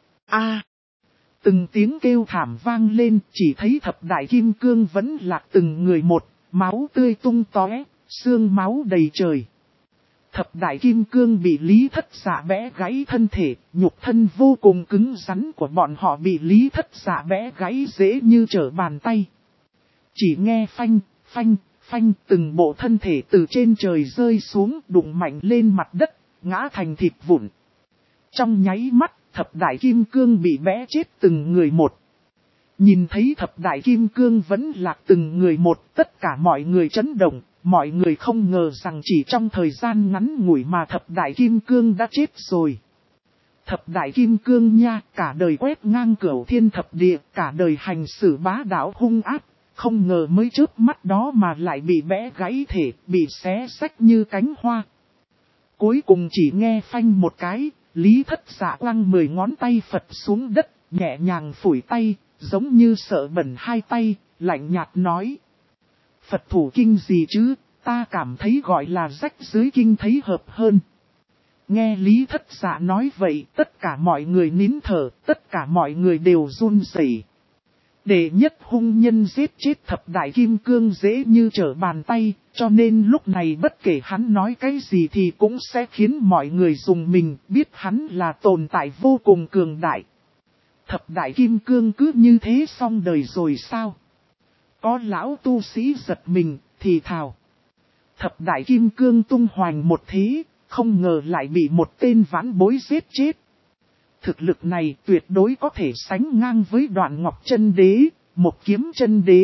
Từng tiếng kêu thảm vang lên, chỉ thấy thập đại kim cương vẫn lạc từng người một, máu tươi tung tóe, xương máu đầy trời. Thập đại kim cương bị Lý Thất Dạ bẽ gãy thân thể, nhục thân vô cùng cứng rắn của bọn họ bị Lý Thất Dạ bẽ gãy dễ như trở bàn tay. Chỉ nghe phanh, phanh, phanh từng bộ thân thể từ trên trời rơi xuống đụng mạnh lên mặt đất, ngã thành thịt vụn. Trong nháy mắt, thập đại kim cương bị bẽ chết từng người một. Nhìn thấy thập đại kim cương vẫn lạc từng người một, tất cả mọi người chấn động, mọi người không ngờ rằng chỉ trong thời gian ngắn ngủi mà thập đại kim cương đã chết rồi. Thập đại kim cương nha, cả đời quét ngang cửu thiên thập địa, cả đời hành xử bá đạo hung ác, không ngờ mới chớp mắt đó mà lại bị bẽ gãy thể, bị xé xách như cánh hoa. Cuối cùng chỉ nghe phanh một cái, Lý Thất Dạ quăng 10 ngón tay Phật xuống đất, nhẹ nhàng phủi tay, giống như sợ bẩn hai tay, lạnh nhạt nói. Phật thủ kinh gì chứ, ta cảm thấy gọi là rách dưới kinh thấy hợp hơn. Nghe Lý Thất Dạ nói vậy, tất cả mọi người nín thở, tất cả mọi người đều run rẩy. Đệ nhất hung nhân giết chết thập đại kim cương dễ như trở bàn tay, cho nên lúc này bất kể hắn nói cái gì thì cũng sẽ khiến mọi người dùng mình biết hắn là tồn tại vô cùng cường đại. Thập đại kim cương cứ như thế xong đời rồi sao? Có lão tu sĩ giật mình, thì thào. Thập đại kim cương tung hoành một thế, không ngờ lại bị một tên vãn bối giết chết. Thực lực này tuyệt đối có thể sánh ngang với Đoạn Ngọc Chân Đế, Một Kiếm Chân Đế.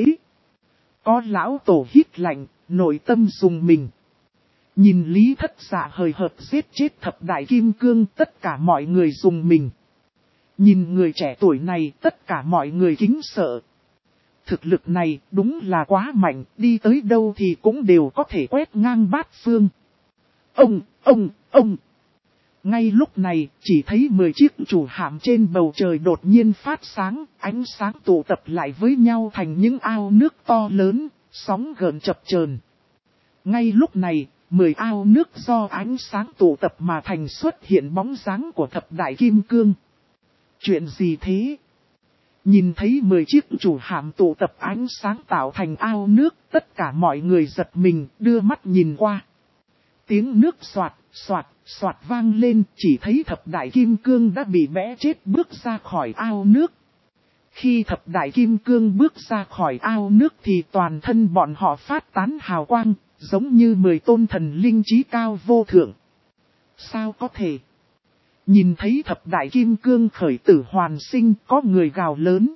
Có lão tổ hít lạnh, nội tâm dùng mình. Nhìn Lý Thất Dạ hời hợt giết chết thập đại kim cương, tất cả mọi người dùng mình. Nhìn người trẻ tuổi này, tất cả mọi người kính sợ. Thực lực này đúng là quá mạnh, đi tới đâu thì cũng đều có thể quét ngang bát phương. Ông. Ngay lúc này, chỉ thấy 10 chiếc chủ hạm trên bầu trời đột nhiên phát sáng, ánh sáng tụ tập lại với nhau thành những ao nước to lớn, sóng gợn chập chờn. Ngay lúc này, 10 ao nước do ánh sáng tụ tập mà thành xuất hiện bóng dáng của thập đại kim cương. Chuyện gì thế? Nhìn thấy 10 chiếc chủ hạm tụ tập ánh sáng tạo thành ao nước, tất cả mọi người giật mình, đưa mắt nhìn qua. Tiếng nước xoạt, xoạt, xoạt vang lên, chỉ thấy thập đại kim cương đã bị bẽ chết bước ra khỏi ao nước. Khi thập đại kim cương bước ra khỏi ao nước thì toàn thân bọn họ phát tán hào quang, giống như 10 tôn thần linh trí cao vô thượng. Sao có thể? Nhìn thấy thập đại kim cương khởi tử hoàn sinh, có người gào lớn.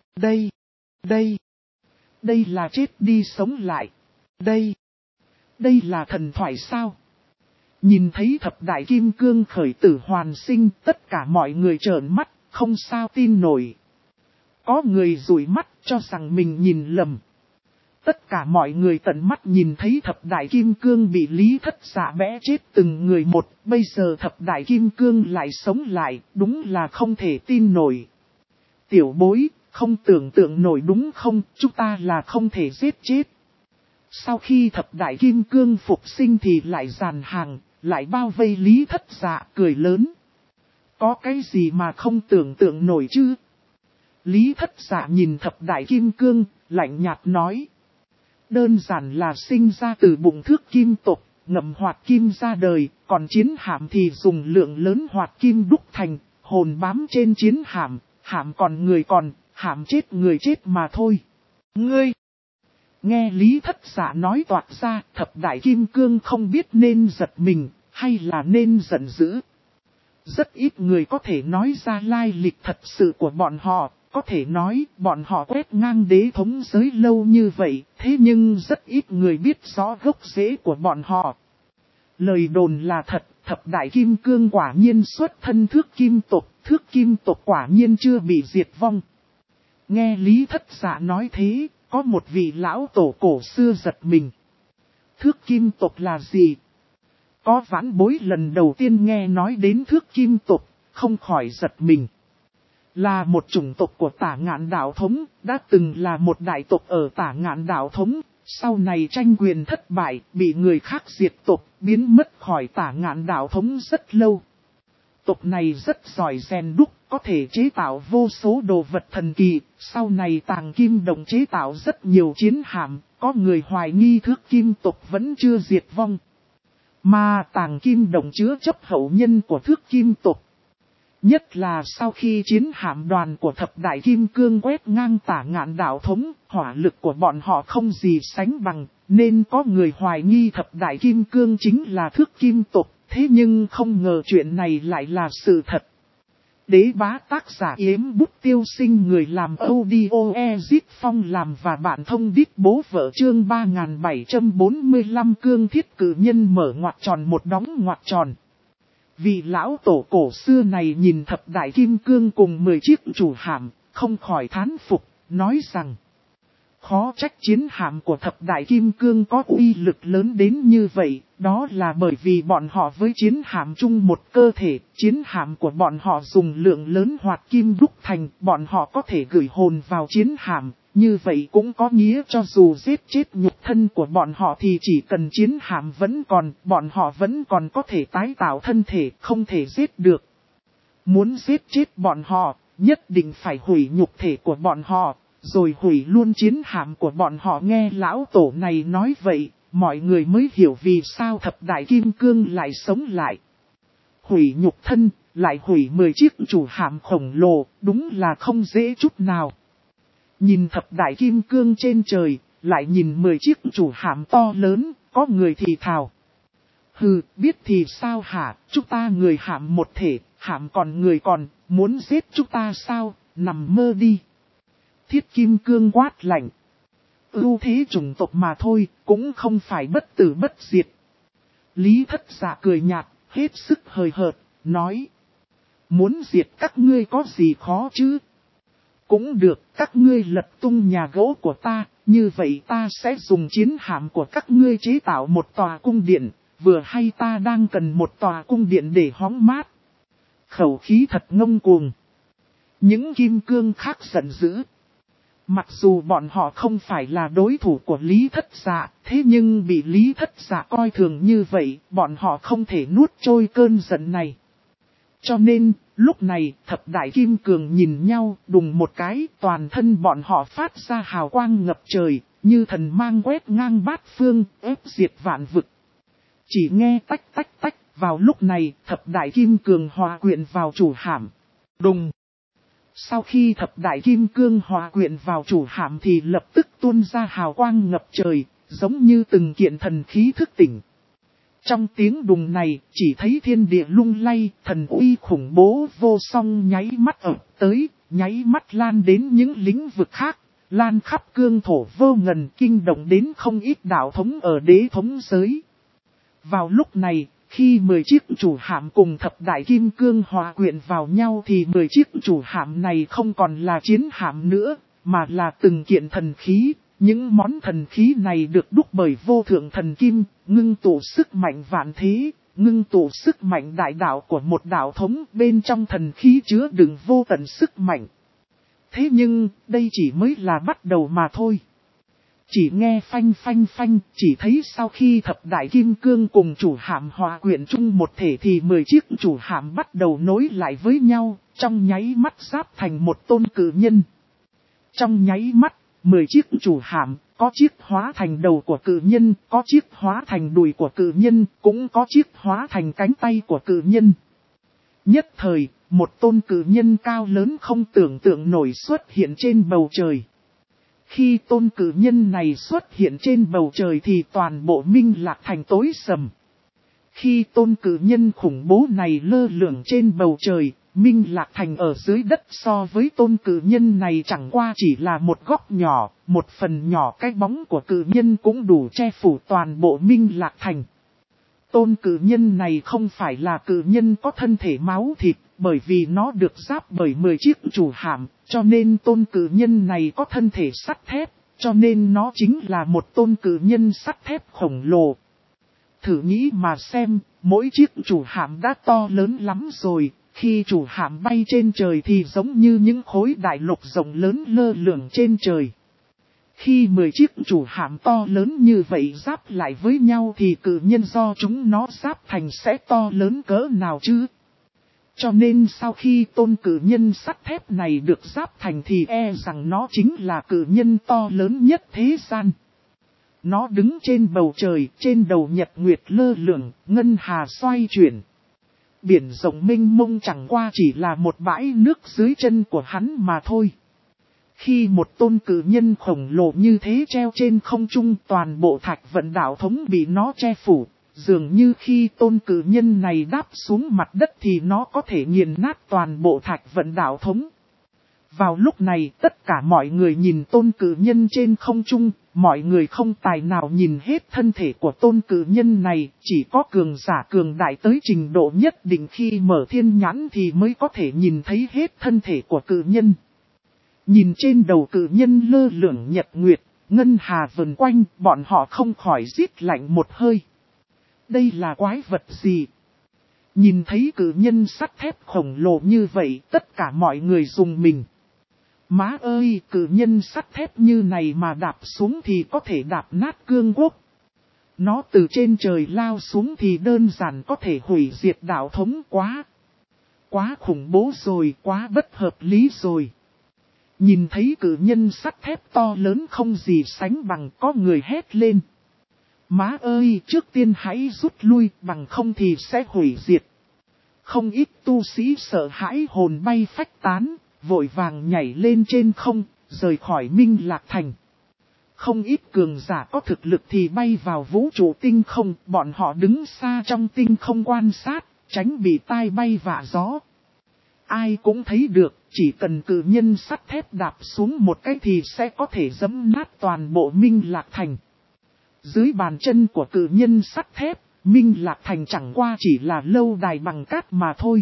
Đây là chết đi sống lại. Đây là thần thoại sao? Nhìn thấy thập đại kim cương khởi tử hoàn sinh, tất cả mọi người trợn mắt, không sao tin nổi. Có người dụi mắt cho rằng mình nhìn lầm. Tất cả mọi người tận mắt nhìn thấy thập đại kim cương bị Lý Thất Dạ bẽ chết từng người một, bây giờ thập đại kim cương lại sống lại, đúng là không thể tin nổi. Tiểu bối, không tưởng tượng nổi đúng không, chúng ta là không thể giết chết. Sau khi thập đại kim cương phục sinh thì lại dàn hàng, lại bao vây Lý Thất Dạ cười lớn. Có cái gì mà không tưởng tượng nổi chứ? Lý Thất Dạ nhìn thập đại kim cương, lạnh nhạt nói. Đơn giản là sinh ra từ bụng thước kim tộc, ngậm hoạt kim ra đời, còn chiến hạm thì dùng lượng lớn hoạt kim đúc thành, hồn bám trên chiến hạm, hạm còn người còn, hạm chết người chết mà thôi. Ngươi! Nghe Lý Thất Dạ nói toạc ra, thập đại kim cương không biết nên giật mình, hay là nên giận dữ. Rất ít người có thể nói ra lai lịch thật sự của bọn họ, có thể nói bọn họ quét ngang đế thống giới lâu như vậy, thế nhưng rất ít người biết rõ gốc rễ của bọn họ. Lời đồn là thật, thập đại kim cương quả nhiên xuất thân thước kim tộc quả nhiên chưa bị diệt vong. Nghe Lý Thất Dạ nói thế, có một vị lão tổ cổ xưa giật mình. Thước kim tộc là gì? Có vãn bối lần đầu tiên nghe nói đến thước kim tộc, không khỏi giật mình. Là một chủng tộc của Tả Ngạn Đạo Thống, đã từng là một đại tộc ở Tả Ngạn Đạo Thống, sau này tranh quyền thất bại, bị người khác diệt tộc, biến mất khỏi Tả Ngạn Đạo Thống rất lâu. Tộc này rất giỏi rèn đúc, có thể chế tạo vô số đồ vật thần kỳ, sau này Tàng Kim Đồng chế tạo rất nhiều chiến hạm, có người hoài nghi thước kim tộc vẫn chưa diệt vong. Mà Tàng Kim Đồng chứa chấp hậu nhân của thước kim tộc. Nhất là sau khi chiến hạm đoàn của thập đại kim cương quét ngang Tả Ngạn Đạo Thống, hỏa lực của bọn họ không gì sánh bằng, nên có người hoài nghi thập đại kim cương chính là thước kim tộc, thế nhưng không ngờ chuyện này lại là sự thật. Đế bá tác giả Yếm Bút Tiêu Sinh, người làm audio Ezit Phong làm và bạn thông đít bố vợ chương 3745 cương thiết cử nhân mở ngoặc tròn một đóng ngoặc tròn. Vị lão tổ cổ xưa này nhìn thập đại kim cương cùng 10 chiếc chủ hạm, không khỏi thán phục, nói rằng khó trách chiến hạm của thập đại kim cương có uy lực lớn đến như vậy, đó là bởi vì bọn họ với chiến hạm chung một cơ thể, chiến hạm của bọn họ dùng lượng lớn hoạt kim đúc thành, bọn họ có thể gửi hồn vào chiến hạm, như vậy cũng có nghĩa cho dù giết chết nhục thân của bọn họ thì chỉ cần chiến hạm vẫn còn, bọn họ vẫn còn có thể tái tạo thân thể, không thể giết được. Muốn giết chết bọn họ, nhất định phải hủy nhục thể của bọn họ, rồi hủy luôn chiến hạm của bọn họ. Nghe lão tổ này nói vậy, mọi người mới hiểu vì sao thập đại kim cương lại sống lại. Hủy nhục thân, lại hủy 10 chiếc chủ hạm khổng lồ, đúng là không dễ chút nào. Nhìn thập đại kim cương trên trời, lại nhìn 10 chiếc chủ hạm to lớn, có người thì thào. Hừ, biết thì sao hả, chúng ta người hạm một thể, hạm còn người còn, muốn giết chúng ta sao, nằm mơ đi. Thiết kim cương quát lạnh. Ưu thế chủng tộc mà thôi, cũng không phải bất tử bất diệt. Lý Thất Dạ cười nhạt, hết sức hời hợt, nói. Muốn diệt các ngươi có gì khó chứ? Cũng được, các ngươi lật tung nhà gỗ của ta, như vậy ta sẽ dùng chiến hạm của các ngươi chế tạo một tòa cung điện, vừa hay ta đang cần một tòa cung điện để hóng mát. Khẩu khí thật ngông cuồng. Những kim cương khác giận dữ. Mặc dù bọn họ không phải là đối thủ của Lý Thất Dạ, thế nhưng bị Lý Thất Dạ coi thường như vậy, bọn họ không thể nuốt trôi cơn giận này. Cho nên, lúc này, thập đại kim cương nhìn nhau, đùng một cái, toàn thân bọn họ phát ra hào quang ngập trời, như thần mang quét ngang bát phương, ép diệt vạn vực. Chỉ nghe tách tách tách, vào lúc này, thập đại kim cương hòa quyện vào chủ hạm. Đùng! Sau khi thập đại kim cương hòa quyện vào chủ hạm thì lập tức tuôn ra hào quang ngập trời, giống như từng kiện thần khí thức tỉnh. Trong tiếng đùng này, chỉ thấy thiên địa lung lay, thần uy khủng bố vô song nháy mắt ập tới, nháy mắt lan đến những lĩnh vực khác, lan khắp cương thổ vô ngần, kinh động đến không ít đạo thống ở đế thống giới. Vào lúc này, khi 10 chiếc chủ hạm cùng thập đại kim cương hòa quyện vào nhau thì 10 chiếc chủ hạm này không còn là chiến hạm nữa, mà là từng kiện thần khí. Những món thần khí này được đúc bởi vô thượng thần kim, ngưng tụ sức mạnh vạn thế, ngưng tụ sức mạnh đại đạo của một đạo thống, bên trong thần khí chứa đựng vô tận sức mạnh. Thế nhưng, đây chỉ mới là bắt đầu mà thôi. Chỉ nghe phanh phanh phanh, chỉ thấy sau khi thập đại kim cương cùng chủ hạm hòa quyện chung một thể thì 10 chiếc chủ hạm bắt đầu nối lại với nhau, trong nháy mắt giáp thành một tôn cử nhân. Trong nháy mắt, 10 chiếc chủ hạm, có chiếc hóa thành đầu của cự nhân, có chiếc hóa thành đùi của cự nhân, cũng có chiếc hóa thành cánh tay của cự nhân. Nhất thời, một tôn cự nhân cao lớn không tưởng tượng nổi xuất hiện trên bầu trời. Khi tôn cử nhân này xuất hiện trên bầu trời thì toàn bộ Minh Lạc Thành tối sầm. Khi tôn cử nhân khủng bố này lơ lửng trên bầu trời, Minh Lạc Thành ở dưới đất so với tôn cử nhân này chẳng qua chỉ là một góc nhỏ, một phần nhỏ cái bóng của cử nhân cũng đủ che phủ toàn bộ Minh Lạc Thành. Tôn cử nhân này không phải là cử nhân có thân thể máu thịt, bởi vì nó được giáp bởi 10 chiếc chủ hạm, cho nên tôn cử nhân này có thân thể sắt thép, cho nên nó chính là một tôn cử nhân sắt thép khổng lồ. Thử nghĩ mà xem, mỗi chiếc chủ hạm đã to lớn lắm rồi, khi chủ hạm bay trên trời thì giống như những khối đại lục rộng lớn lơ lửng trên trời. Khi 10 chiếc chủ hạm to lớn như vậy giáp lại với nhau thì cử nhân do chúng nó giáp thành sẽ to lớn cỡ nào chứ? Cho nên sau khi tôn cử nhân sắt thép này được giáp thành thì rằng nó chính là cử nhân to lớn nhất thế gian. Nó đứng trên bầu trời, trên đầu nhật nguyệt lơ lửng, ngân hà xoay chuyển. Biển rộng mênh mông chẳng qua chỉ là một bãi nước dưới chân của hắn mà thôi. Khi một tôn cử nhân khổng lồ như thế treo trên không trung, toàn bộ thạch vận đạo thống bị nó che phủ. Dường như khi tôn cử nhân này đáp xuống mặt đất thì nó có thể nghiền nát toàn bộ thạch vận đạo thống. Vào lúc này tất cả mọi người nhìn tôn cử nhân trên không trung, mọi người không tài nào nhìn hết thân thể của tôn cử nhân này, chỉ có cường giả cường đại tới trình độ nhất định khi mở thiên nhãn thì mới có thể nhìn thấy hết thân thể của cử nhân. Nhìn trên đầu cử nhân lơ lửng nhật nguyệt, ngân hà vần quanh, bọn họ không khỏi rít lạnh một hơi. Đây là quái vật gì? Nhìn thấy cử nhân sắt thép khổng lồ như vậy, tất cả mọi người rùng mình. Má ơi, cử nhân sắt thép như này mà đạp xuống thì có thể đạp nát cương quốc. Nó từ trên trời lao xuống thì đơn giản có thể hủy diệt đạo thống quá khủng bố rồi, quá bất hợp lý rồi. Nhìn thấy cử nhân sắt thép to lớn không gì sánh bằng, có người hét lên. Má ơi, trước tiên hãy rút lui, bằng không thì sẽ hủy diệt. Không ít tu sĩ sợ hãi hồn bay phách tán, vội vàng nhảy lên trên không, rời khỏi Minh Lạc Thành. Không ít cường giả có thực lực thì bay vào vũ trụ tinh không, bọn họ đứng xa trong tinh không quan sát, tránh bị tai bay vạ gió. Ai cũng thấy được, chỉ cần cử nhân sắt thép đạp xuống một cái thì sẽ có thể giẫm nát toàn bộ Minh Lạc Thành. Dưới bàn chân của cử nhân sắt thép, Minh Lạc Thành chẳng qua chỉ là lâu đài bằng cát mà thôi.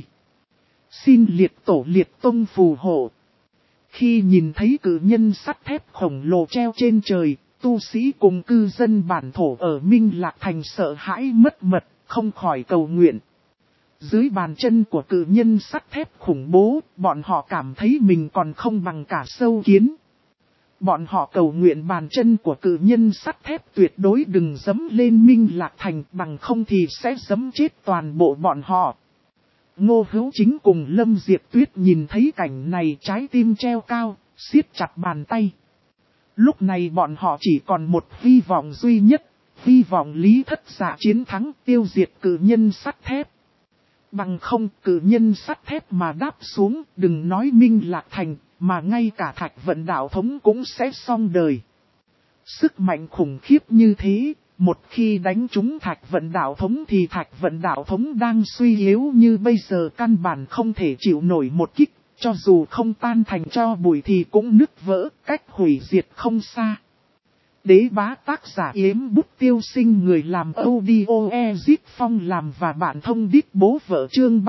Xin liệt tổ liệt tông phù hộ. Khi nhìn thấy cử nhân sắt thép khổng lồ treo trên trời, tu sĩ cùng cư dân bản thổ ở Minh Lạc Thành sợ hãi mất mật, không khỏi cầu nguyện. Dưới bàn chân của cử nhân sắt thép khủng bố, bọn họ cảm thấy mình còn không bằng cả sâu kiến. Bọn họ cầu nguyện bàn chân của cử nhân sắt thép tuyệt đối đừng dẫm lên Minh Lạc Thành, bằng không thì sẽ dẫm chết toàn bộ bọn họ. Ngô Hữu Chính cùng Lâm Diệp Tuyết nhìn thấy cảnh này trái tim treo cao, siết chặt bàn tay. Lúc này bọn họ chỉ còn một hy vọng duy nhất, hy vọng Lý Thất Dạ chiến thắng tiêu diệt cử nhân sắt thép. Bằng không cử nhân sắt thép mà đáp xuống, đừng nói Minh Lạc Thành, mà ngay cả Thạch Vận đạo thống cũng sẽ xong đời. Sức mạnh khủng khiếp như thế, một khi đánh trúng Thạch Vận đạo thống thì Thạch Vận đạo thống đang suy yếu như bây giờ căn bản không thể chịu nổi một kích, cho dù không tan thành tro bụi thì cũng nứt vỡ, cách hủy diệt không xa. Đế bá tác giả Yếm Bút Tiêu Sinh, người làm audio Ezit Phong làm và bạn thông đít bố vợ, chương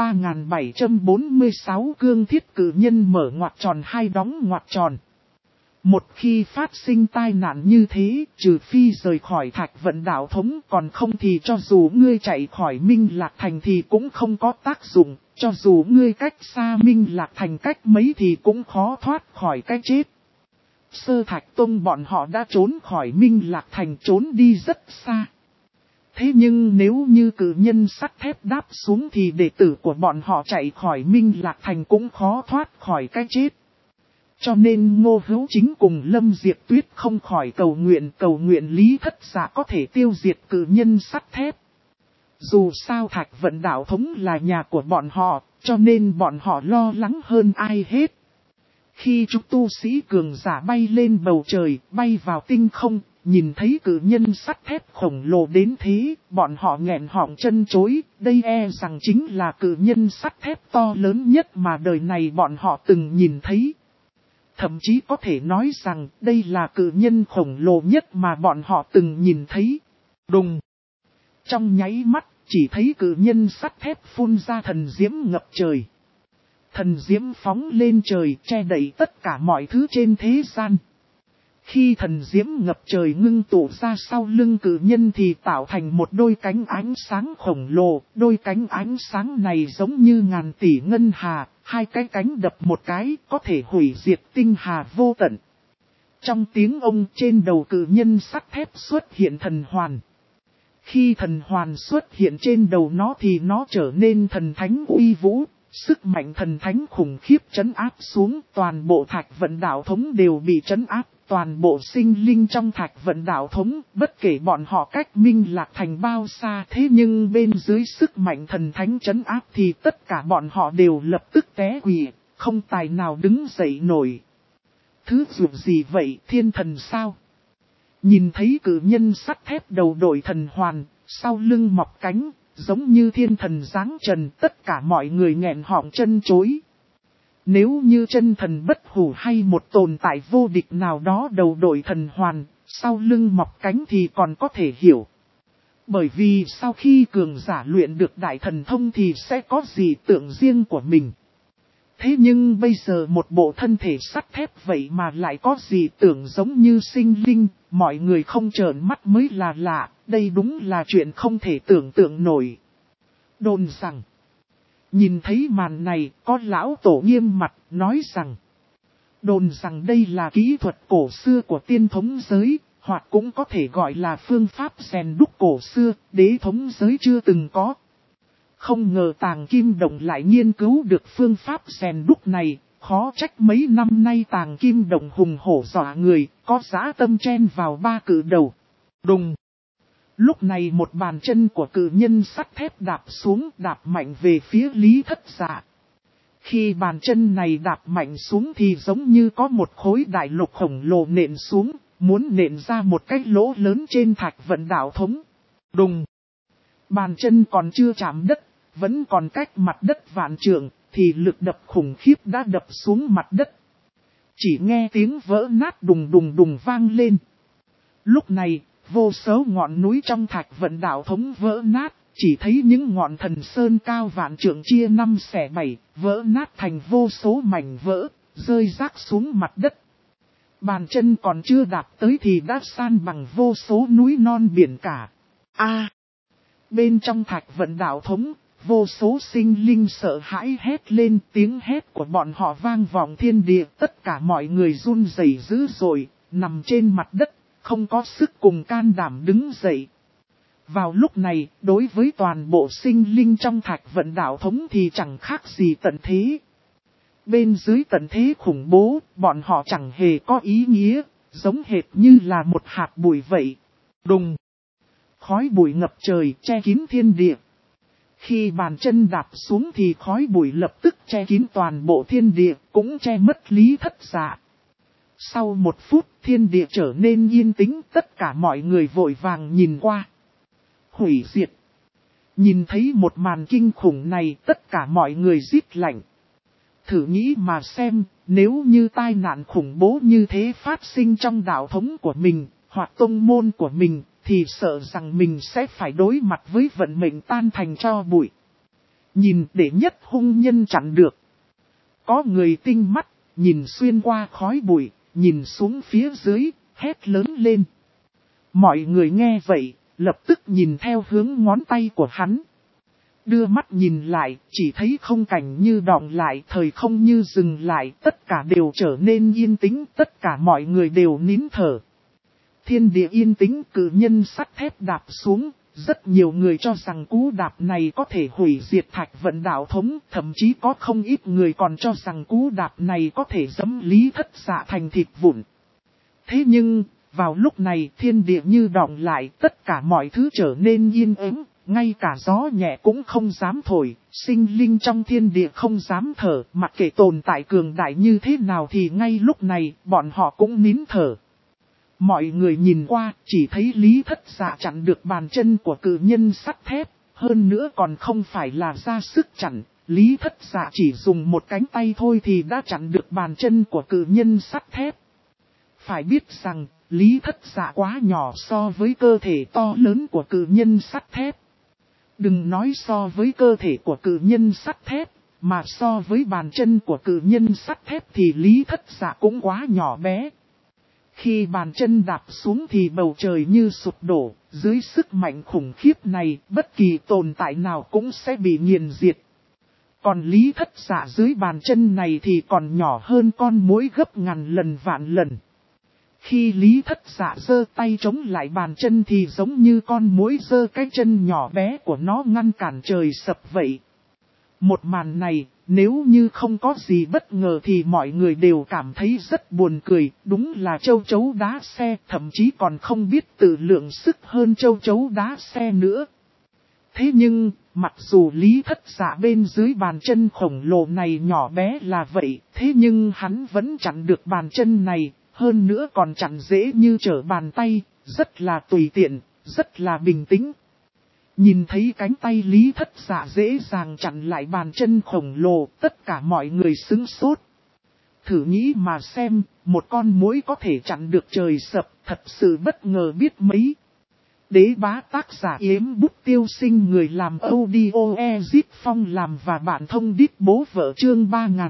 3746 cương thiết cử nhân mở ngoặc tròn hai đóng ngoặc tròn. Một khi phát sinh tai nạn như thế, trừ phi rời khỏi Thạch Vận đạo thống, còn không thì cho dù ngươi chạy khỏi Minh Lạc Thành thì cũng không có tác dụng, cho dù ngươi cách xa Minh Lạc Thành cách mấy thì cũng khó thoát khỏi cái chết. Sơ Thạch Tông bọn họ đã trốn khỏi Minh Lạc Thành, trốn đi rất xa. Thế nhưng nếu như cử nhân sắt thép đáp xuống thì đệ tử của bọn họ chạy khỏi Minh Lạc Thành cũng khó thoát khỏi cái chết. Cho nên Ngô Hữu Chính cùng Lâm Diệp Tuyết không khỏi cầu nguyện Lý Thất Dạ có thể tiêu diệt cử nhân sắt thép. Dù sao Thạch Vận đạo thống là nhà của bọn họ, cho nên bọn họ lo lắng hơn ai hết. Khi chúng tu sĩ cường giả bay lên bầu trời, bay vào tinh không, nhìn thấy cự nhân sắt thép khổng lồ đến thế, bọn họ nghẹn họng chân chối, đây e rằng chính là cự nhân sắt thép to lớn nhất mà đời này bọn họ từng nhìn thấy. Thậm chí có thể nói rằng đây là cự nhân khổng lồ nhất mà bọn họ từng nhìn thấy. Đùng! Trong nháy mắt, chỉ thấy cự nhân sắt thép phun ra thần diễm ngập trời. Thần diễm phóng lên trời che đậy tất cả mọi thứ trên thế gian. Khi thần diễm ngập trời ngưng tụ ra sau lưng cự nhân thì tạo thành một đôi cánh ánh sáng khổng lồ. Đôi cánh ánh sáng này giống như ngàn tỷ ngân hà, hai cái cánh đập một cái có thể hủy diệt tinh hà vô tận. Trong tiếng ông trên đầu cự nhân sắt thép xuất hiện thần hoàn. Khi thần hoàn xuất hiện trên đầu nó thì nó trở nên thần thánh uy vũ. Sức mạnh thần thánh khủng khiếp trấn áp xuống, toàn bộ thạch vận đạo thống đều bị trấn áp, toàn bộ sinh linh trong thạch vận đạo thống, bất kể bọn họ cách minh lạc thành bao xa thế nhưng bên dưới sức mạnh thần thánh trấn áp thì tất cả bọn họ đều lập tức té quỵ, không tài nào đứng dậy nổi. Thứ dù gì vậy, thiên thần sao? Nhìn thấy cự nhân sắt thép đầu đội thần hoàn, sau lưng mọc cánh. Giống như thiên thần giáng trần, tất cả mọi người nghẹn họng chân chối. Nếu như chân thần bất hủ hay một tồn tại vô địch nào đó đầu đội thần hoàn, sau lưng mọc cánh thì còn có thể hiểu. Bởi vì sau khi cường giả luyện được đại thần thông thì sẽ có dị tượng riêng của mình. Thế nhưng bây giờ một bộ thân thể sắt thép vậy mà lại có dị tưởng giống như sinh linh, mọi người không trợn mắt mới là lạ, đây đúng là chuyện không thể tưởng tượng nổi. Đồn rằng, nhìn thấy màn này có lão tổ nghiêm mặt nói rằng, đồn rằng đây là kỹ thuật cổ xưa của tiên thống giới, hoặc cũng có thể gọi là phương pháp rèn đúc cổ xưa, đế thống giới chưa từng có. Không ngờ Tàng Kim Đồng lại nghiên cứu được phương pháp rèn đúc này, khó trách mấy năm nay Tàng Kim Đồng hùng hổ dọa người, có dã tâm chen vào ba cự đầu. Đùng! Lúc này một bàn chân của cự nhân sắt thép đạp xuống đạp mạnh về phía Lý Thất Dạ. Khi bàn chân này đạp mạnh xuống thì giống như có một khối đại lục khổng lồ nện xuống, muốn nện ra một cái lỗ lớn trên thạch vận đạo thống. Đùng! Bàn chân còn chưa chạm đất, vẫn còn cách mặt đất vạn trượng, thì lực đập khủng khiếp đã đập xuống mặt đất. Chỉ nghe tiếng vỡ nát đùng đùng đùng vang lên. Lúc này, vô số ngọn núi trong thạch vận đạo thống vỡ nát, chỉ thấy những ngọn thần sơn cao vạn trượng chia 5/7, vỡ nát thành vô số mảnh vỡ, rơi rác xuống mặt đất. Bàn chân còn chưa đạp tới thì đã san bằng vô số núi non biển cả. Bên trong thạch vận đạo thống, vô số sinh linh sợ hãi hét lên, tiếng hét của bọn họ vang vọng thiên địa, tất cả mọi người run rẩy dữ dội, nằm trên mặt đất, không có sức cùng can đảm đứng dậy. Vào lúc này, đối với toàn bộ sinh linh trong thạch vận đạo thống thì chẳng khác gì tận thế. Bên dưới tận thế khủng bố, bọn họ chẳng hề có ý nghĩa, giống hệt như là một hạt bụi vậy. Đùng! Khói bụi ngập trời che kín thiên địa. Khi bàn chân đạp xuống thì khói bụi lập tức che kín toàn bộ thiên địa, cũng che mất Lý Thất Dạ. Sau một phút thiên địa trở nên yên tĩnh, tất cả mọi người vội vàng nhìn qua. Hủy diệt! Nhìn thấy một màn kinh khủng này tất cả mọi người rít lạnh. Thử nghĩ mà xem, nếu như tai nạn khủng bố như thế phát sinh trong đạo thống của mình, hoặc tông môn của mình, thì sợ rằng mình sẽ phải đối mặt với vận mệnh tan thành tro bụi. Nhìn để nhất hung nhân chặn được. Có người tinh mắt, nhìn xuyên qua khói bụi, nhìn xuống phía dưới, hét lớn lên. Mọi người nghe vậy, lập tức nhìn theo hướng ngón tay của hắn. Đưa mắt nhìn lại, chỉ thấy không cảnh như đọng lại, thời không như dừng lại, tất cả đều trở nên yên tĩnh, tất cả mọi người đều nín thở. Thiên địa yên tĩnh, cự nhân sắt thép đạp xuống, rất nhiều người cho rằng cú đạp này có thể hủy diệt thạch vận đạo thống, thậm chí có không ít người còn cho rằng cú đạp này có thể giẫm Lý Thất Dạ thành thịt vụn. Thế nhưng, vào lúc này thiên địa như đọng lại, tất cả mọi thứ trở nên yên ắng, ngay cả gió nhẹ cũng không dám thổi, sinh linh trong thiên địa không dám thở, mặc kệ tồn tại cường đại như thế nào thì ngay lúc này, bọn họ cũng nín thở. Mọi người nhìn qua, chỉ thấy Lý Thất Dạ chặn được bàn chân của cự nhân sắt thép, hơn nữa còn không phải là ra sức chặn. Lý Thất Dạ chỉ dùng một cánh tay thôi thì đã chặn được bàn chân của cự nhân sắt thép. Phải biết rằng, Lý Thất Dạ quá nhỏ so với cơ thể to lớn của cự nhân sắt thép. Đừng nói so với cơ thể của cự nhân sắt thép, mà so với bàn chân của cự nhân sắt thép thì Lý Thất Dạ cũng quá nhỏ bé. Khi bàn chân đạp xuống thì bầu trời như sụp đổ, dưới sức mạnh khủng khiếp này, bất kỳ tồn tại nào cũng sẽ bị nghiền diệt. Còn Lý Thất Dạ dưới bàn chân này thì còn nhỏ hơn con muỗi gấp ngàn lần vạn lần. Khi Lý Thất Dạ giơ tay chống lại bàn chân thì giống như con muỗi giơ cái chân nhỏ bé của nó ngăn cản trời sập vậy. Một màn này, nếu như không có gì bất ngờ thì mọi người đều cảm thấy rất buồn cười, đúng là châu chấu đá xe, thậm chí còn không biết tự lượng sức hơn châu chấu đá xe nữa. Thế nhưng, mặc dù Lý Thất Dạ bên dưới bàn chân khổng lồ này nhỏ bé là vậy, thế nhưng hắn vẫn chặn được bàn chân này, hơn nữa còn chặn dễ như trở bàn tay, rất là tùy tiện, rất là bình tĩnh. Nhìn thấy cánh tay Lý Thất Dạ dễ dàng chặn lại bàn chân khổng lồ, tất cả mọi người sững sốt. Thử nghĩ mà xem, một con muỗi có thể chặn được trời sập, thật sự bất ngờ biết mấy. Đế bá tác giả Yếm Bút Tiêu Sinh, người làm audio Ezip Phong làm và bạn thông đít bố vợ chương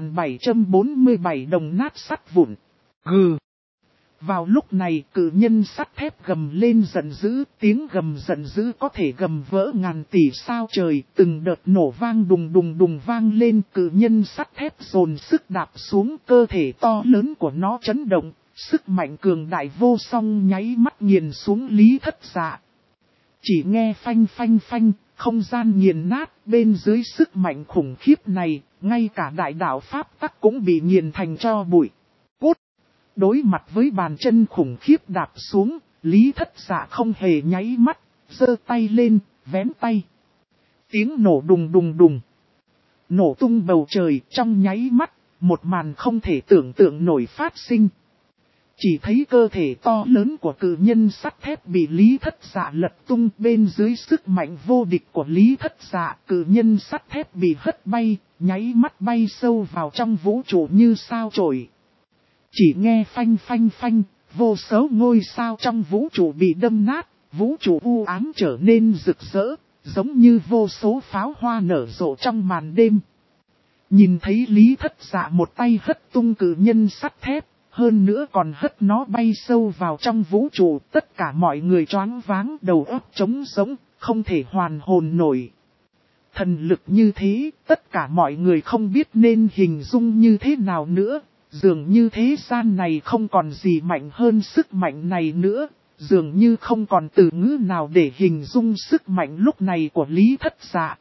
3747 đồng nát sắt vụn. Gừ. Vào lúc này cự nhân sắt thép gầm lên giận dữ, tiếng gầm giận dữ có thể gầm vỡ ngàn tỷ sao trời, từng đợt nổ vang đùng đùng đùng vang lên, cự nhân sắt thép dồn sức đạp xuống, cơ thể to lớn của nó chấn động, sức mạnh cường đại vô song nháy mắt nghiền xuống Lý Thất Dạ. Chỉ nghe phanh phanh phanh, không gian nghiền nát, bên dưới sức mạnh khủng khiếp này, ngay cả đại đạo Pháp tắc cũng bị nghiền thành tro bụi. Cút! Đối mặt với bàn chân khủng khiếp đạp xuống, Lý Thất Dạ không hề nháy mắt, giơ tay lên, vén tay. Tiếng nổ đùng đùng đùng. Nổ tung bầu trời trong nháy mắt, một màn không thể tưởng tượng nổi phát sinh. Chỉ thấy cơ thể to lớn của cự nhân sắt thép bị Lý Thất Dạ lật tung, bên dưới sức mạnh vô địch của Lý Thất Dạ, cự nhân sắt thép bị hất bay, nháy mắt bay sâu vào trong vũ trụ như sao chổi. Chỉ nghe phanh phanh phanh, vô số ngôi sao trong vũ trụ bị đâm nát, vũ trụ u ám trở nên rực rỡ, giống như vô số pháo hoa nở rộ trong màn đêm. Nhìn thấy Lý Thất Dạ một tay hất tung cự nhân sắt thép, hơn nữa còn hất nó bay sâu vào trong vũ trụ, tất cả mọi người choáng váng, đầu óc trống rỗng, không thể hoàn hồn nổi. Thần lực như thế, tất cả mọi người không biết nên hình dung như thế nào nữa, dường như thế gian này không còn gì mạnh hơn sức mạnh này nữa, dường như không còn từ ngữ nào để hình dung sức mạnh lúc này của Lý Thất Dạ.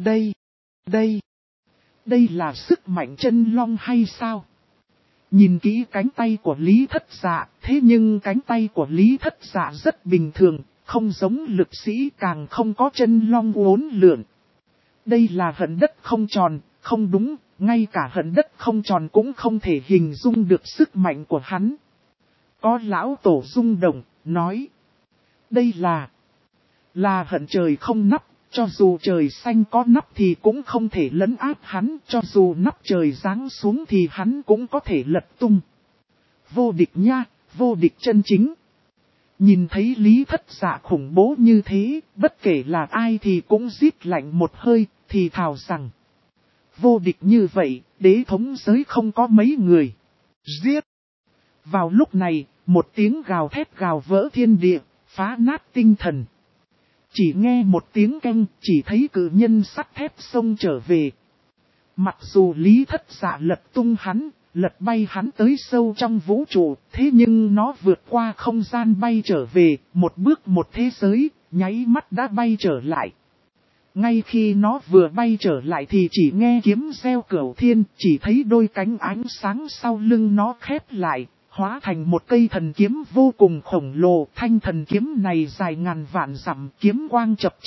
Đây là sức mạnh chân long hay sao? Nhìn kỹ cánh tay của Lý Thất Dạ, thế nhưng cánh tay của Lý Thất Dạ rất bình thường, không giống lực sĩ, càng không có chân long uốn lượn. Đây là hận đất không tròn, không đúng, ngay cả hận đất không tròn cũng không thể hình dung được sức mạnh của hắn. Có lão tổ rung động, nói. Đây là hận trời không nắp, cho dù trời xanh có nắp thì cũng không thể lấn áp hắn, cho dù nắp trời giáng xuống thì hắn cũng có thể lật tung. Vô địch nha, vô địch chân chính. Nhìn thấy Lý Thất Dạ khủng bố như thế, bất kể là ai thì cũng rít lạnh một hơi, thì thào rằng. Vô địch như vậy, đế thống giới không có mấy người. Giết! Vào lúc này, một tiếng gào thét gào vỡ thiên địa, phá nát tinh thần. Chỉ nghe một tiếng keng, chỉ thấy cự nhân sắt thép xông trở về. Mặc dù Lý Thất Dạ lật tung hắn, lật bay hắn tới sâu trong vũ trụ, thế nhưng nó vượt qua không gian bay trở về, một bước một thế giới, nháy mắt đã bay trở lại. Ngay khi nó vừa bay trở lại thì chỉ nghe kiếm reo cửu thiên, chỉ thấy đôi cánh ánh sáng sau lưng nó khép lại, hóa thành một cây thần kiếm vô cùng khổng lồ. Thanh thần kiếm này dài ngàn vạn dặm, kiếm quang chập chờn,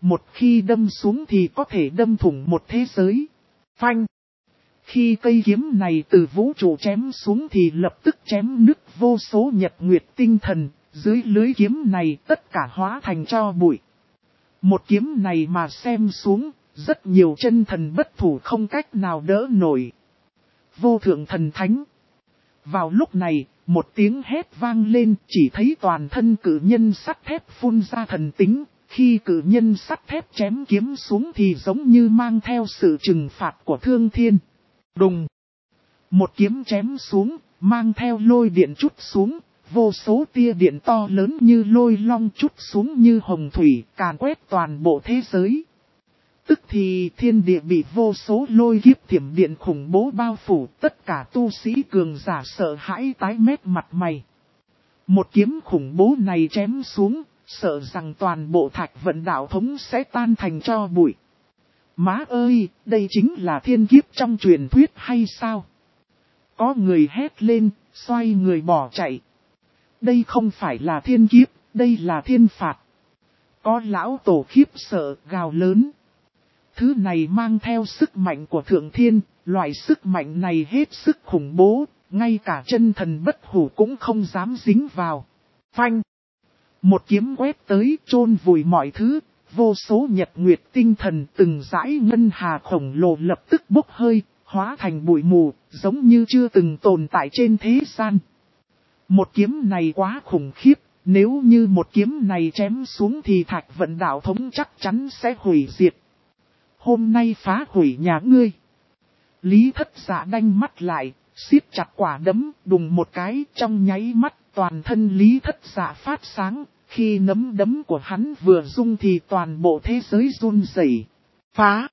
một khi đâm xuống thì có thể đâm thủng một thế giới. Phanh! Khi cây kiếm này từ vũ trụ chém xuống thì lập tức chém nứt vô số nhật nguyệt tinh thần, dưới lưới kiếm này tất cả hóa thành tro bụi. Một kiếm này mà xem xuống, rất nhiều chân thần bất thủ không cách nào đỡ nổi. Vô thượng thần thánh. Vào lúc này, một tiếng hét vang lên, chỉ thấy toàn thân cự nhân sắt thép phun ra thần tính. Khi cự nhân sắt thép chém kiếm xuống thì giống như mang theo sự trừng phạt của thương thiên. Đùng! Một kiếm chém xuống, mang theo lôi điện trút xuống, vô số tia điện to lớn như lôi long trút xuống như hồng thủy, càn quét toàn bộ thế giới. Tức thì thiên địa bị vô số lôi kiếp thiểm điện khủng bố bao phủ, tất cả tu sĩ cường giả sợ hãi tái mét mặt mày. Một kiếm khủng bố này chém xuống, sợ rằng toàn bộ Thạch Vận đạo thống sẽ tan thành tro bụi. Má ơi, đây chính là thiên kiếp trong truyền thuyết hay sao? Có người hét lên, xoay người bỏ chạy. Đây không phải là thiên kiếp, đây là thiên phạt. Có lão tổ khiếp sợ, gào lớn. Thứ này mang theo sức mạnh của thượng thiên, loại sức mạnh này hết sức khủng bố, ngay cả chân thần bất hủ cũng không dám dính vào. Phanh! Một kiếm quét tới chôn vùi mọi thứ, vô số nhật nguyệt tinh thần từng dải ngân hà khổng lồ lập tức bốc hơi, hóa thành bụi mù, giống như chưa từng tồn tại trên thế gian. Một kiếm này quá khủng khiếp, nếu như một kiếm này chém xuống thì Thạch Vận đạo thống chắc chắn sẽ hủy diệt. Hôm nay phá hủy nhà ngươi. Lý Thất Dạ đanh mắt lại, siết chặt quả đấm, đùng một cái, trong nháy mắt toàn thân Lý Thất Dạ phát sáng. Khi nắm đấm của hắn vừa rung thì toàn bộ thế giới run rẩy. Phá!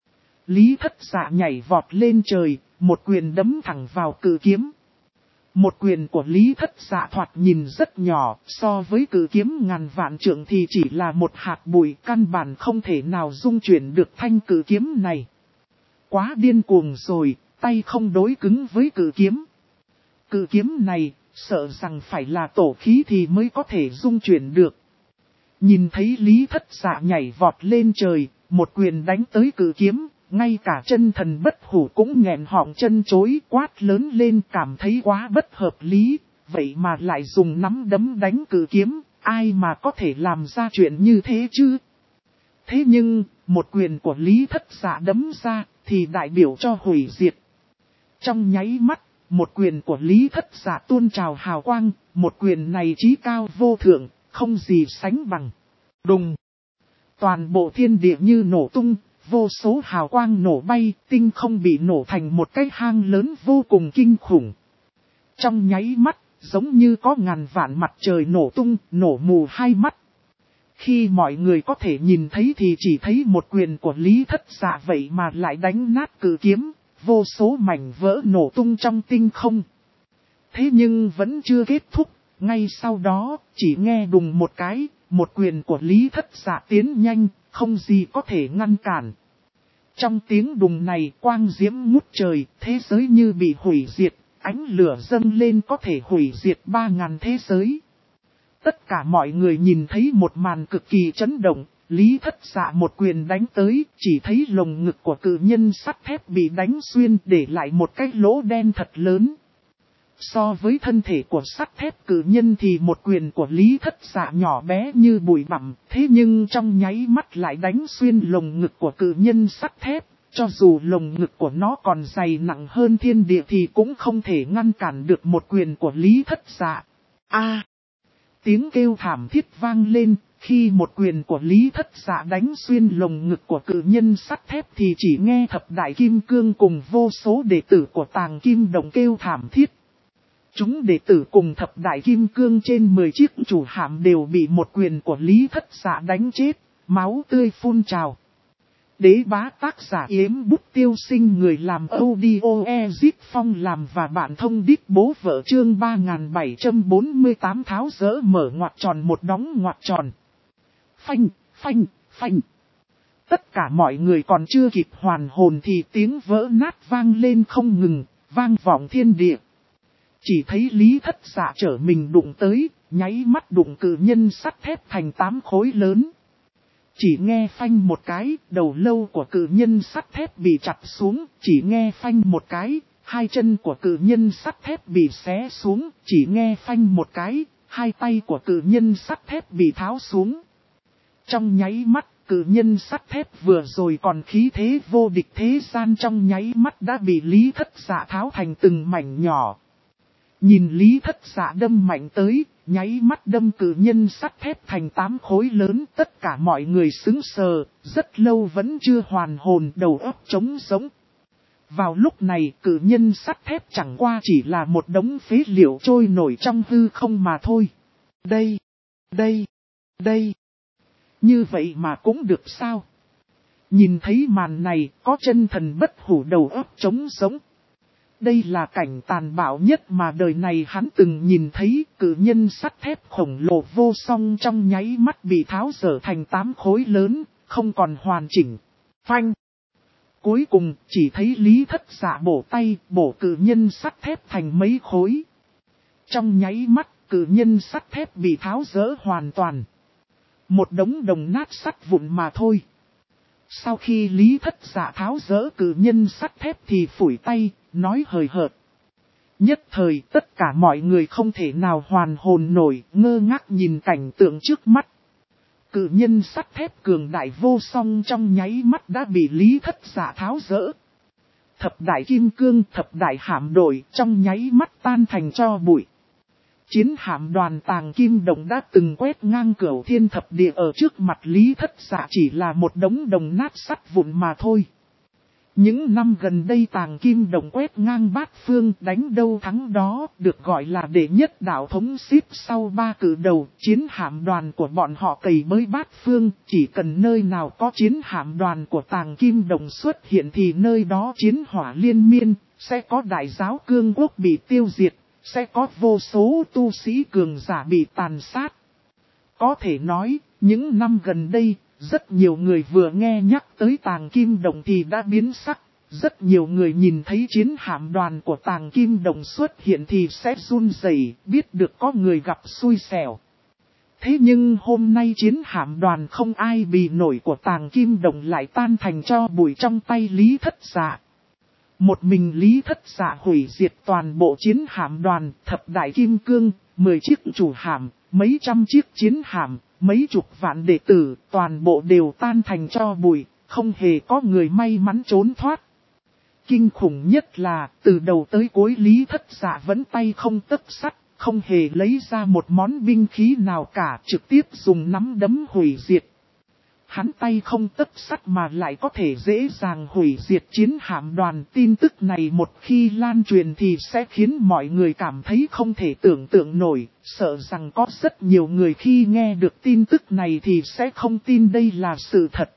Lý Thất Dạ nhảy vọt lên trời, một quyền đấm thẳng vào cự kiếm. Một quyền của Lý Thất Dạ thoạt nhìn rất nhỏ, so với cự kiếm ngàn vạn trượng thì chỉ là một hạt bụi, căn bản không thể nào dung chuyển được thanh cự kiếm này. Quá điên cuồng rồi, tay không đối cứng với cự kiếm. Cự kiếm này, sợ rằng phải là tổ khí thì mới có thể dung chuyển được. Nhìn thấy Lý Thất Dạ nhảy vọt lên trời, một quyền đánh tới cự kiếm, ngay cả chân thần bất hủ cũng nghẹn họng chân chối, quát lớn lên, cảm thấy quá bất hợp lý, vậy mà lại dùng nắm đấm đánh cự kiếm, ai mà có thể làm ra chuyện như thế chứ? Thế nhưng, một quyền của Lý Thất Dạ đấm ra, thì đại biểu cho hủy diệt. Trong nháy mắt, một quyền của Lý Thất Dạ tuôn trào hào quang, một quyền này chí cao vô thượng, không gì sánh bằng. Đùng! Toàn bộ thiên địa như nổ tung, vô số hào quang nổ bay, tinh không bị nổ thành một cái hang lớn vô cùng kinh khủng. Trong nháy mắt, giống như có ngàn vạn mặt trời nổ tung, nổ mù hai mắt. Khi mọi người có thể nhìn thấy thì chỉ thấy một quyền của Lý Thất Dạ vậy mà lại đánh nát cự kiếm, vô số mảnh vỡ nổ tung trong tinh không. Thế nhưng vẫn chưa kết thúc, ngay sau đó, chỉ nghe đùng một cái, một quyền của Lý Thất Dạ tiến nhanh, không gì có thể ngăn cản. Trong tiếng đùng này quang diễm ngút trời, thế giới như bị hủy diệt, ánh lửa dâng lên có thể hủy diệt 3.000 thế giới. Tất cả mọi người nhìn thấy một màn cực kỳ chấn động, Lý Thất Dạ một quyền đánh tới, chỉ thấy lồng ngực của cự nhân sắt thép bị đánh xuyên để lại một cái lỗ đen thật lớn. So với thân thể của sắt thép cự nhân thì một quyền của Lý Thất Dạ nhỏ bé như bụi bặm, thế nhưng trong nháy mắt lại đánh xuyên lồng ngực của cự nhân sắt thép, cho dù lồng ngực của nó còn dày nặng hơn thiên địa thì cũng không thể ngăn cản được một quyền của Lý Thất Dạ. Tiếng kêu thảm thiết vang lên, khi một quyền của Lý Thất Dạ đánh xuyên lồng ngực của cự nhân sắt thép thì chỉ nghe thập đại kim cương cùng vô số đệ tử của Tàng Kim Đồng kêu thảm thiết. Chúng đệ tử cùng thập đại kim cương trên 10 chiếc chủ hạm đều bị một quyền của Lý Thất Dạ đánh chết, máu tươi phun trào. Đế bá tác giả Yếm Bút Tiêu Sinh, người làm audio Ezip Phong làm và bạn thông đích bố vợ, chương 3748 tháo dỡ mở ngoặc tròn một đóng ngoặc tròn. Phanh, phanh, phanh. Tất cả mọi người còn chưa kịp hoàn hồn thì tiếng vỡ nát vang lên không ngừng, vang vọng thiên địa. Chỉ thấy Lý Thất Dạ trở mình đụng tới, nháy mắt đụng cự nhân sắt thép thành 8 khối lớn. chỉ nghe phanh một cái, đầu lâu của cự nhân sắt thép bị chặt xuống, chỉ nghe phanh một cái, hai chân của cự nhân sắt thép bị xé xuống, chỉ nghe phanh một cái, hai tay của cự nhân sắt thép bị tháo xuống. Trong nháy mắt, cự nhân sắt thép vừa rồi còn khí thế vô địch thế gian trong nháy mắt đã bị Lý Thất Dạ tháo thành từng mảnh nhỏ. Nhìn Lý Thất Dạ đâm mạnh tới, nháy mắt đâm cự nhân sắt thép thành 8 khối lớn, tất cả mọi người sững sờ, rất lâu vẫn chưa hoàn hồn, đầu óc trống rỗng. Vào lúc này cự nhân sắt thép chẳng qua chỉ là một đống phế liệu trôi nổi trong hư không mà thôi. Đây. Như vậy mà cũng được sao? Nhìn thấy màn này có chân thần bất hủ đầu óc trống rỗng. Đây là cảnh tàn bạo nhất mà đời này hắn từng nhìn thấy, cự nhân sắt thép khổng lồ vô song trong nháy mắt bị tháo dỡ thành 8 khối lớn, không còn hoàn chỉnh. Phanh! Cuối cùng chỉ thấy Lý Thất Dạ bổ tay, bổ cự nhân sắt thép thành mấy khối. Trong nháy mắt, cự nhân sắt thép bị tháo dỡ hoàn toàn. Một đống đồng nát sắt vụn mà thôi. Sau khi Lý Thất Dạ tháo dỡ cự nhân sắt thép thì phủi tay, nói hời hợt. Nhất thời tất cả mọi người không thể nào hoàn hồn nổi, ngơ ngác nhìn cảnh tượng trước mắt. Cự nhân sắt thép cường đại vô song trong nháy mắt đã bị Lý Thất Dạ tháo dỡ. Thập đại kim cương, thập đại hạm đội trong nháy mắt tan thành tro bụi. Chiến hạm đoàn Tàng Kim Đồng đã từng quét ngang cửu thiên thập địa ở trước mặt Lý Thất Dạ chỉ là một đống đồng nát sắt vụn mà thôi. Những năm gần đây Tàng Kim Đồng quét ngang bát phương, đánh đâu thắng đó, được gọi là đệ nhất đạo thống xếp sau 3 cử đầu. Chiến hạm đoàn của bọn họ cày bới bát phương, chỉ cần nơi nào có chiến hạm đoàn của Tàng Kim Đồng xuất hiện thì nơi đó chiến hỏa liên miên, sẽ có đại giáo cương quốc bị tiêu diệt, sẽ có vô số tu sĩ cường giả bị tàn sát. Có thể nói, những năm gần đây, rất nhiều người vừa nghe nhắc tới Tàng Kim Đồng thì đã biến sắc. Rất nhiều người nhìn thấy chiến hạm đoàn của Tàng Kim Đồng xuất hiện thì sẽ run rẩy, biết được có người gặp xui xẻo. Thế nhưng hôm nay chiến hạm đoàn không ai bì nổi của Tàng Kim Đồng lại tan thành tro bụi trong tay Lý Thất Dạ. Một mình Lý Thất Dạ hủy diệt toàn bộ chiến hạm đoàn, thập đại kim cương, 10 chiếc chủ hạm, mấy trăm chiếc chiến hạm, mấy chục vạn đệ tử, toàn bộ đều tan thành tro bụi, không hề có người may mắn trốn thoát. Kinh khủng nhất là, từ đầu tới cuối Lý Thất Dạ vẫn tay không tấc sắt, không hề lấy ra một món binh khí nào cả, trực tiếp dùng nắm đấm hủy diệt. Hắn tay không tấc sắt mà lại có thể dễ dàng hủy diệt chiến hạm đoàn. Tin tức này một khi lan truyền thì sẽ khiến mọi người cảm thấy không thể tưởng tượng nổi, sợ rằng có rất nhiều người khi nghe được tin tức này thì sẽ không tin đây là sự thật.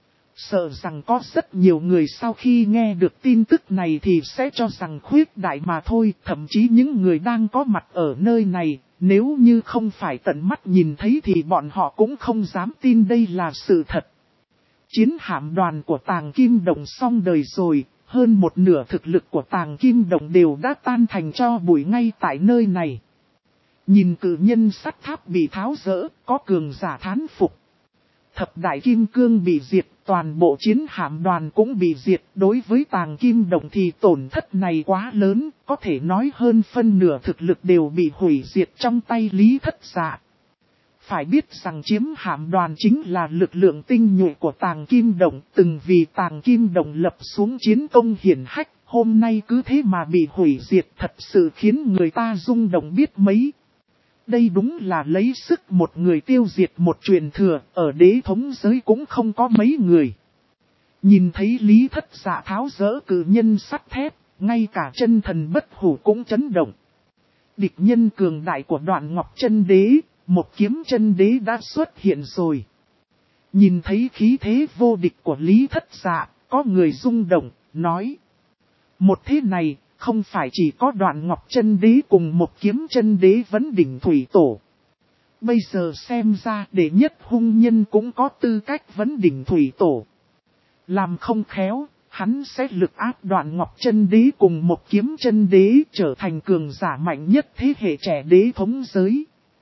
Sợ rằng có rất nhiều người sau khi nghe được tin tức này thì sẽ cho rằng khuyết đại mà thôi, thậm chí những người đang có mặt ở nơi này, nếu như không phải tận mắt nhìn thấy thì bọn họ cũng không dám tin đây là sự thật. Chiến hạm đoàn của Tàng Kim Đồng xong đời rồi, hơn một nửa thực lực của Tàng Kim Đồng đều đã tan thành tro bụi ngay tại nơi này. Nhìn cự nhân sắt tháp bị tháo dỡ, có cường giả thán phục. Thập đại kim cương bị diệt, toàn bộ chiến hạm đoàn cũng bị diệt. Đối với Tàng Kim Đồng thì tổn thất này quá lớn, có thể nói hơn phân nửa thực lực đều bị hủy diệt trong tay Lý Thất Dạ. Phải biết rằng chiếm hạm đoàn chính là lực lượng tinh nhuệ của Tàng Kim Đồng, từng vì Tàng Kim Đồng lập xuống chiến công hiển hách, hôm nay cứ thế mà bị hủy diệt, thật sự khiến người ta rung động biết mấy. Đây đúng là lấy sức một người tiêu diệt một truyền thừa, ở đế thống giới cũng không có mấy người. Nhìn thấy Lý Thất Dạ tháo dỡ cự nhân sắt thép, ngay cả chân thần bất hủ cũng chấn động. Địch nhân cường đại của Đoạn Ngọc Chân Đế, một kiếm chân đế đã xuất hiện rồi. Nhìn thấy khí thế vô địch của Lý Thất Dạ, có người rung động, nói. Một thế này, không phải chỉ có Đoạn Ngọc Chân Đế cùng một kiếm chân đế vấn đỉnh thủy tổ. Bây giờ xem ra đệ nhất hung nhân cũng có tư cách vấn đỉnh thủy tổ. Làm không khéo, hắn sẽ lực áp Đoạn Ngọc Chân Đế cùng một kiếm chân đế trở thành cường giả mạnh nhất thế hệ trẻ đế thống giới.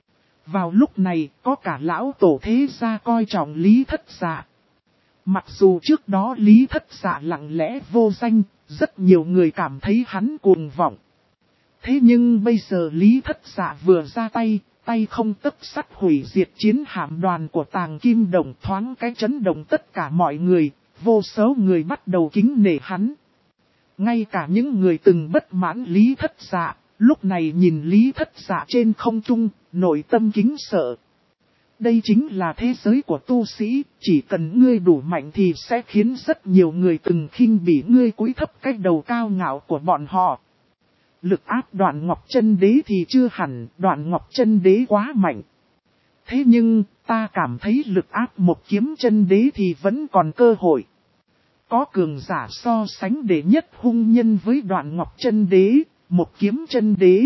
Vào lúc này, có cả lão tổ thế gia coi trọng Lý Thất Dạ. Mặc dù trước đó Lý Thất Dạ lặng lẽ vô danh, rất nhiều người cảm thấy hắn cuồng vọng. Thế nhưng bây giờ Lý Thất Dạ vừa ra tay, tay không tấc sắt hủy diệt chiến hạm đoàn của Tàng Kim Đồng, thoáng cái chấn động tất cả mọi người, vô số người bắt đầu kính nể hắn. Ngay cả những người từng bất mãn Lý Thất Dạ, lúc này nhìn Lý Thất Dạ trên không trung, nội tâm kính sợ. Đây chính là thế giới của tu sĩ, chỉ cần ngươi đủ mạnh thì sẽ khiến rất nhiều người từng khinh bỉ ngươi cúi thấp cái đầu cao ngạo của bọn họ. Lực áp Đoạn Ngọc Chân Đế thì chưa hẳn, Đoạn Ngọc Chân Đế quá mạnh. Thế nhưng, ta cảm thấy lực áp Một Kiếm Chân Đế thì vẫn còn cơ hội. Có cường giả so sánh đệ nhất hung nhân với Đoạn Ngọc Chân Đế, Một Kiếm Chân Đế.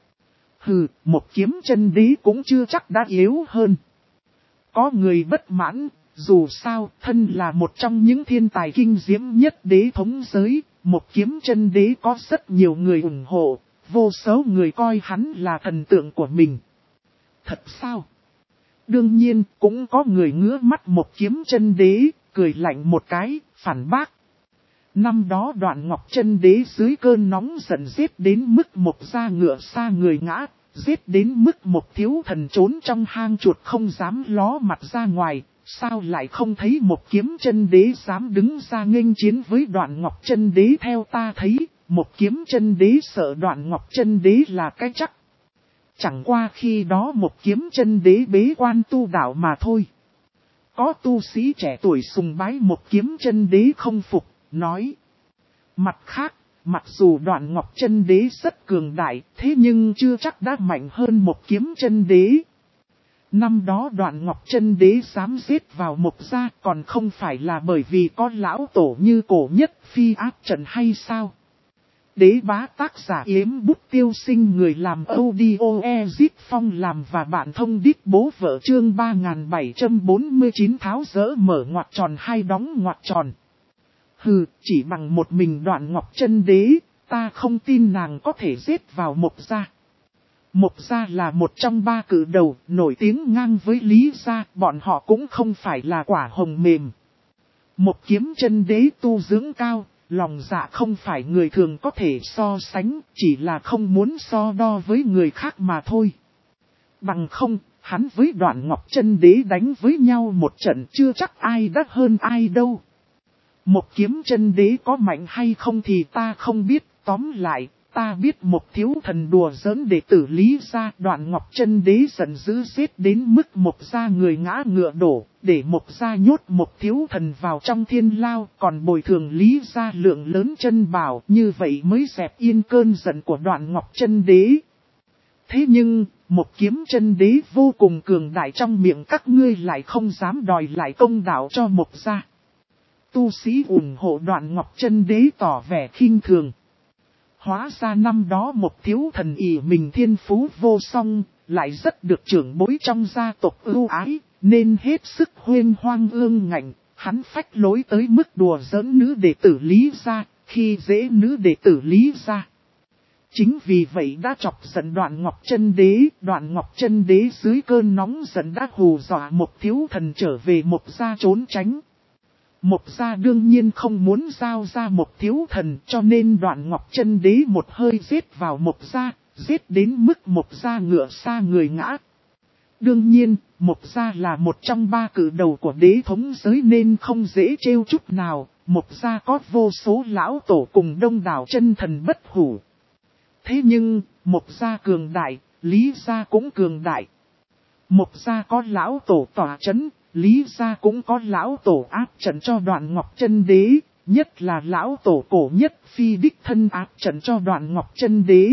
Hừ, Một Kiếm Chân Đế cũng chưa chắc đã yếu hơn. Có người bất mãn, dù sao, thân là một trong những thiên tài kinh diễm nhất đế thống giới, Một Kiếm Chân Đế có rất nhiều người ủng hộ, vô số người coi hắn là thần tượng của mình. Thật sao? Đương nhiên, cũng có người ngứa mắt Một Kiếm Chân Đế, cười lạnh một cái, phản bác. Năm đó Đoạn Ngọc Chân Đế dưới cơn nóng giận giết đến mức Một Gia ngựa xa người ngã, giết đến mức Một Thiếu Thần trốn trong hang chuột không dám ló mặt ra ngoài, sao lại không thấy Một Kiếm Chân Đế dám đứng ra nghênh chiến với Đoạn Ngọc Chân Đế. Theo ta thấy, Một Kiếm Chân Đế sợ Đoạn Ngọc Chân Đế là cái chắc. Chẳng qua khi đó Một Kiếm Chân Đế bế quan tu đạo mà thôi. Có tu sĩ trẻ tuổi sùng bái Một Kiếm Chân Đế không phục, nói. Mặt khác, mặc dù Đoạn Ngọc Chân Đế rất cường đại, thế nhưng chưa chắc đã mạnh hơn Một Kiếm Chân Đế. Năm đó Đoạn Ngọc Chân Đế dám giết vào Một Gia còn không phải là bởi vì có lão tổ như Cổ Nhất Phi áp trận hay sao? Đế bá tác giả Yếm Bút Tiêu Sinh, người làm audio Ezip Phong làm và bạn thông đít bố vợ, chương 3749 tháo dỡ mở ngoặc tròn hay đóng ngoặc tròn. Hừ, chỉ bằng một mình Đoạn Ngọc Chân Đế, ta không tin nàng có thể giết vào Một Gia. Một Gia là một trong ba cự đầu, nổi tiếng ngang với Lý Gia, bọn họ cũng không phải là quả hồng mềm. Một Kiếm Chân Đế tu dưỡng cao, lòng dạ không phải người thường có thể so sánh, chỉ là không muốn so đo với người khác mà thôi. Bằng không, hắn với Đoạn Ngọc Chân Đế đánh với nhau một trận chưa chắc ai đắt hơn ai đâu. Một Kiếm Chân Đế có mạnh hay không thì ta không biết, tóm lại, ta biết Một Thiếu Thần đùa giỡn đệ tử Lý Gia. Đoạn Ngọc Chân Đế giận dữ giết đến mức Một Gia người ngã ngựa đổ, để Một Gia nhốt Một Thiếu Thần vào trong thiên lao, còn bồi thường Lý Gia lượng lớn chân bảo, như vậy mới dẹp yên cơn giận của Đoạn Ngọc Chân Đế. Thế nhưng, Một Kiếm Chân Đế vô cùng cường đại, trong miệng các ngươi lại không dám đòi lại công đạo cho Một Gia. Tu sĩ ủng hộ Đoạn Ngọc Chân Đế tỏ vẻ khinh thường. Hóa ra năm đó Một Thiếu Thần ỷ mình thiên phú vô song, lại rất được trưởng bối trong gia tộc ưu ái, nên hết sức huyên hoang ương ngạnh, hắn phách lối tới mức đùa giỡn nữ đệ tử Lý Gia, khi dễ nữ đệ tử Lý Gia. Chính vì vậy đã chọc giận Đoạn Ngọc Chân Đế, Đoạn Ngọc Chân Đế dưới cơn nóng giận đã hù dọa Một Thiếu Thần trở về Một Gia trốn tránh. Một Gia đương nhiên không muốn giao ra Một Thiếu Thần, cho nên Đoạn Ngọc Chân Đế một hơi giết vào Một Gia, giết đến mức Một Gia ngựa xa người ngã. Đương nhiên, Một Gia là một trong ba cự đầu của đế thống giới nên không dễ trêu chút nào. Một Gia có vô số lão tổ cùng đông đảo chân thần bất hủ. Thế nhưng, Một Gia cường đại, Lý Gia cũng cường đại. Một Gia có lão tổ tỏa chấn, Lý Gia cũng có lão tổ áp trận cho Đoạn Ngọc Chân Đế, nhất là lão tổ Cổ Nhất Phi đích thân áp trận cho Đoạn Ngọc Chân Đế.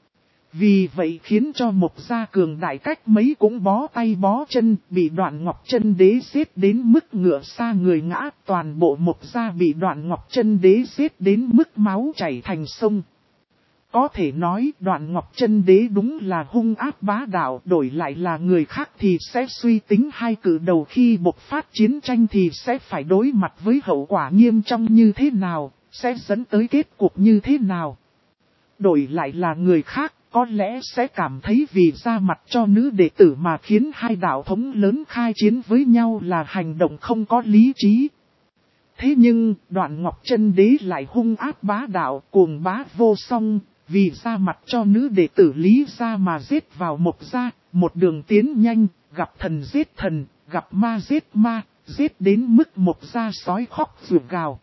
Vì vậy khiến cho Một Gia cường đại cách mấy cũng bó tay bó chân, bị Đoạn Ngọc Chân Đế giết đến mức ngựa xa người ngã, toàn bộ Một Gia bị Đoạn Ngọc Chân Đế giết đến mức máu chảy thành sông. Có thể nói Đoạn Ngọc Chân Đế đúng là hung ác bá đạo, đổi lại là người khác thì sẽ suy tính hai cự đầu khi bộc phát chiến tranh thì sẽ phải đối mặt với hậu quả nghiêm trọng như thế nào, sẽ dẫn tới kết cục như thế nào. Đổi lại là người khác, có lẽ sẽ cảm thấy vì ra mặt cho nữ đệ tử mà khiến hai đạo thống lớn khai chiến với nhau là hành động không có lý trí. Thế nhưng, Đoạn Ngọc Chân Đế lại hung ác bá đạo, cuồng bá vô song, vì ra mặt cho nữ đệ tử Lý gia mà giết vào Mộc gia, một đường tiến nhanh, gặp thần giết thần, gặp ma giết ma, giết đến mức Mộc gia sói khóc rượu gào.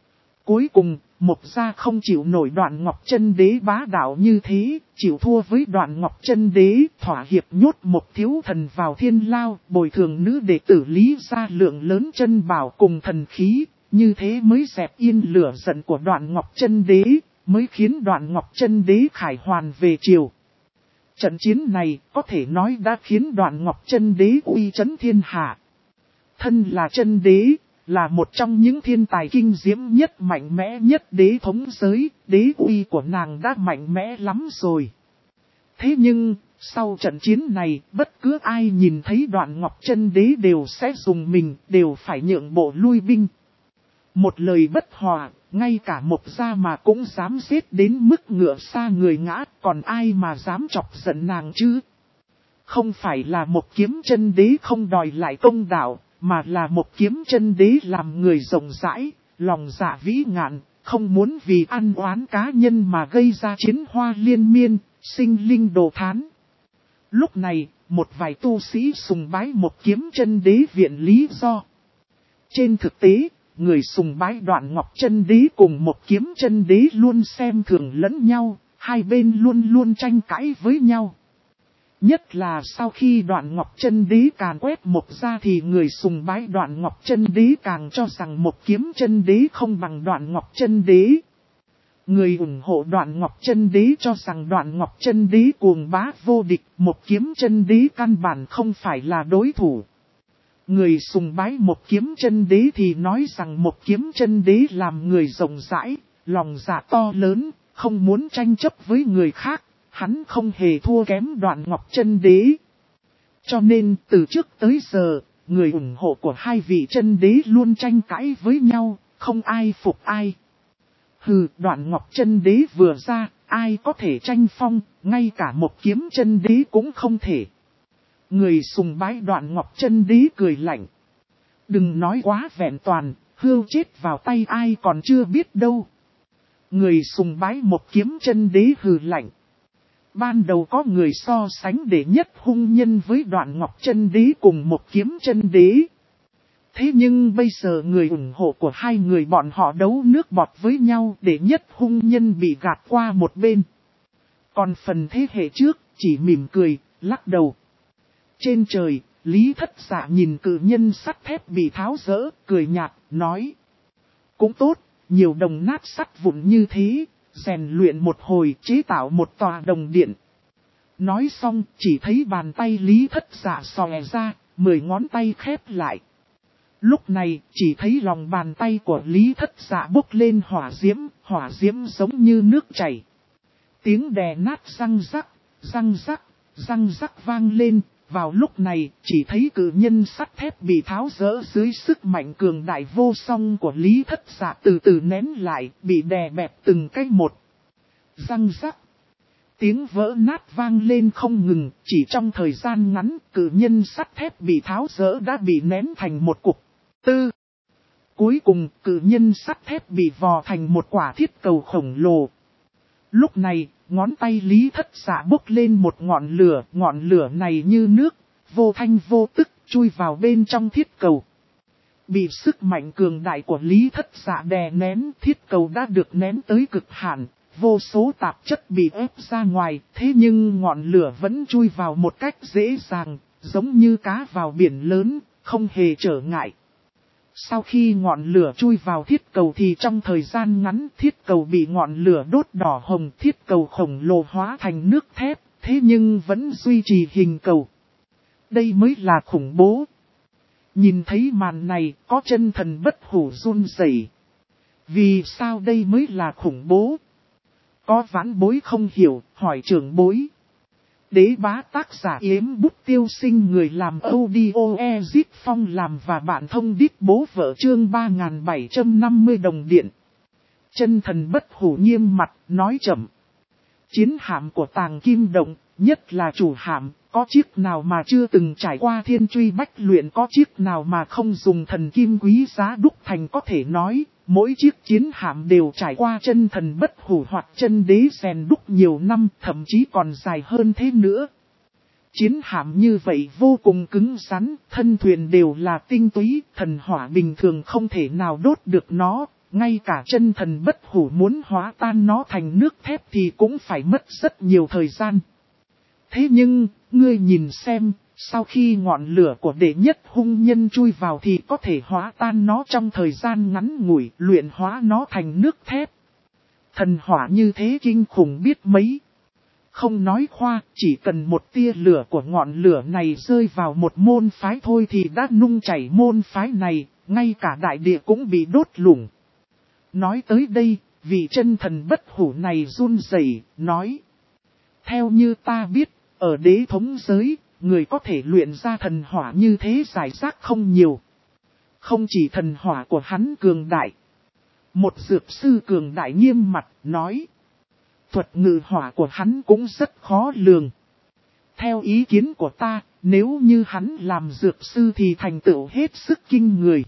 Cuối cùng, Mộc gia không chịu nổi Đoạn Ngọc Chân Đế bá đạo như thế, chịu thua với Đoạn Ngọc Chân Đế, thỏa hiệp nhốt Mộc thiếu thần vào thiên lao, bồi thường nữ đệ tử Lý gia lượng lớn chân bảo cùng thần khí, như thế mới dẹp yên lửa giận của Đoạn Ngọc Chân Đế, mới khiến Đoạn Ngọc Chân Đế khải hoàn về triều. Trận chiến này có thể nói đã khiến Đoạn Ngọc Chân Đế uy chấn thiên hạ. Thân là chân đế, là một trong những thiên tài kinh diễm nhất mạnh mẽ nhất đế thống giới, đế uy của nàng đã mạnh mẽ lắm rồi. Thế nhưng, sau trận chiến này, bất cứ ai nhìn thấy Đoạn Ngọc Chân Đế đều sẽ dùng mình, đều phải nhượng bộ lui binh. Một lời bất hòa, ngay cả Mộc gia mà cũng dám giết đến mức ngựa xa người ngã, còn ai mà dám chọc giận nàng chứ? Không phải là Mộc Kiếm Chân Đế không đòi lại công đạo, mà là Mộc Kiếm Chân Đế làm người rộng rãi, lòng dạ vĩ ngạn, không muốn vì ăn oán cá nhân mà gây ra chiến hoa liên miên, sinh linh đồ thán. Lúc này, một vài tu sĩ sùng bái Mộc Kiếm Chân Đế viện lý do. Trên thực tế, người sùng bái Đoạn Ngọc Chân Đế cùng Mộc Kiếm Chân Đế luôn xem thường lẫn nhau, hai bên luôn luôn tranh cãi với nhau. Nhất là sau khi Đoạn Ngọc Chân Đế càn quét Mộc gia thì người sùng bái Đoạn Ngọc Chân Đế càng cho rằng Mộc Kiếm Chân Đế không bằng Đoạn Ngọc Chân Đế. Người ủng hộ Đoạn Ngọc Chân Đế cho rằng Đoạn Ngọc Chân Đế cuồng bá vô địch, Mộc Kiếm Chân Đế căn bản không phải là đối thủ. Người sùng bái Mộc Kiếm Chân Đế thì nói rằng Mộc Kiếm Chân Đế làm người rộng rãi, lòng dạ to lớn, không muốn tranh chấp với người khác, hắn không hề thua kém Đoạn Ngọc Chân Đế. Cho nên từ trước tới giờ, người ủng hộ của hai vị chân đế luôn tranh cãi với nhau, không ai phục ai. Hừ, Đoạn Ngọc Chân Đế vừa ra, ai có thể tranh phong, ngay cả Mộc Kiếm Chân Đế cũng không thể. Người sùng bái Đoạn Ngọc Chân Đế cười lạnh. Đừng nói quá vẹn toàn, hươu chết vào tay ai còn chưa biết đâu. Người sùng bái Mộc Kiếm Chân Đế hừ lạnh. Ban đầu có người so sánh đệ nhất hung nhân với Đoạn Ngọc Chân Đế cùng Mộc Kiếm Chân Đế. Thế nhưng bây giờ người ủng hộ của hai người bọn họ đấu nước bọt với nhau, đệ nhất hung nhân bị gạt qua một bên. Còn phần thế hệ trước chỉ mỉm cười, lắc đầu. Trên trời, Lý Thất Dạ nhìn cự nhân sắt thép bị tháo rỡ, cười nhạt, nói. Cũng tốt, nhiều đồng nát sắt vụn như thế, rèn luyện một hồi chế tạo một tòa đồng điện. Nói xong, chỉ thấy bàn tay Lý Thất Dạ xòe ra, 10 ngón tay khép lại. Lúc này, chỉ thấy lòng bàn tay của Lý Thất Dạ bốc lên hỏa diễm giống như nước chảy. Tiếng đè nát răng rắc vang lên. Vào lúc này, chỉ thấy cự nhân sắt thép bị tháo rỡ dưới sức mạnh cường đại vô song của Lý Thất Dạ từ từ nén lại, bị đè bẹp từng cái một. Răng rắc. Tiếng vỡ nát vang lên không ngừng, chỉ trong thời gian ngắn, cự nhân sắt thép bị tháo rỡ đã bị nén thành một cục. Cuối cùng, cự nhân sắt thép bị vò thành một quả thiết cầu khổng lồ. Lúc này, ngón tay Lý Thất Dạ bốc lên một ngọn lửa này như nước, vô thanh vô tức, chui vào bên trong thiết cầu. Bị sức mạnh cường đại của Lý Thất Dạ đè nén, thiết cầu đã được nén tới cực hạn, vô số tạp chất bị ép ra ngoài, thế nhưng ngọn lửa vẫn chui vào một cách dễ dàng, giống như cá vào biển lớn, không hề trở ngại. Sau khi ngọn lửa chui vào thiết cầu thì trong thời gian ngắn thiết cầu bị ngọn lửa đốt đỏ hồng, thiết cầu khổng lồ hóa thành nước thép, thế nhưng vẫn duy trì hình cầu. Đây mới là khủng bố. Nhìn thấy màn này, có chân thần bất hủ run rẩy. Vì sao đây mới là khủng bố? Có vãn bối không hiểu, hỏi trưởng bối. Đế bá tác giả Yếm Bút Tiêu Sinh, người làm audio Ezit Phong làm và bạn thông đít bố vợ, chương 3750 đồng điện. Chân thần bất hủ nghiêm mặt, nói chậm. chiến hạm của Tàng Kim Động, nhất là chủ hạm, có chiếc nào mà chưa từng trải qua thiên truy bách luyện, có chiếc nào mà không dùng thần kim quý giá đúc thành, có thể nói, mỗi chiếc chiến hạm đều trải qua chân thần bất hủ hoặc chân đế rèn đúc nhiều năm, thậm chí còn dài hơn thế nữa. Chiến hạm như vậy vô cùng cứng rắn, thân thuyền đều là tinh túy, thần hỏa bình thường không thể nào đốt được nó, ngay cả chân thần bất hủ muốn hóa tan nó thành nước thép thì cũng phải mất rất nhiều thời gian. Thế nhưng, ngươi nhìn xem, sau khi ngọn lửa của đệ nhất hung nhân chui vào thì có thể hóa tan nó trong thời gian ngắn ngủi, luyện hóa nó thành nước thép. Thần hỏa như thế kinh khủng biết mấy. Không nói khoa, chỉ cần một tia lửa của ngọn lửa này rơi vào một môn phái thôi thì đã nung chảy môn phái này, ngay cả đại địa cũng bị đốt lủng. Nói tới đây, vị chân thần bất hủ này run rẩy nói. Theo như ta biết, ở đế thống giới, người có thể luyện ra thần hỏa như thế giải rác không nhiều. Không chỉ thần hỏa của hắn cường đại. Một dược sư cường đại nghiêm mặt nói. Thuật ngự hỏa của hắn cũng rất khó lường. Theo ý kiến của ta, nếu như hắn làm dược sư thì thành tựu hết sức kinh người.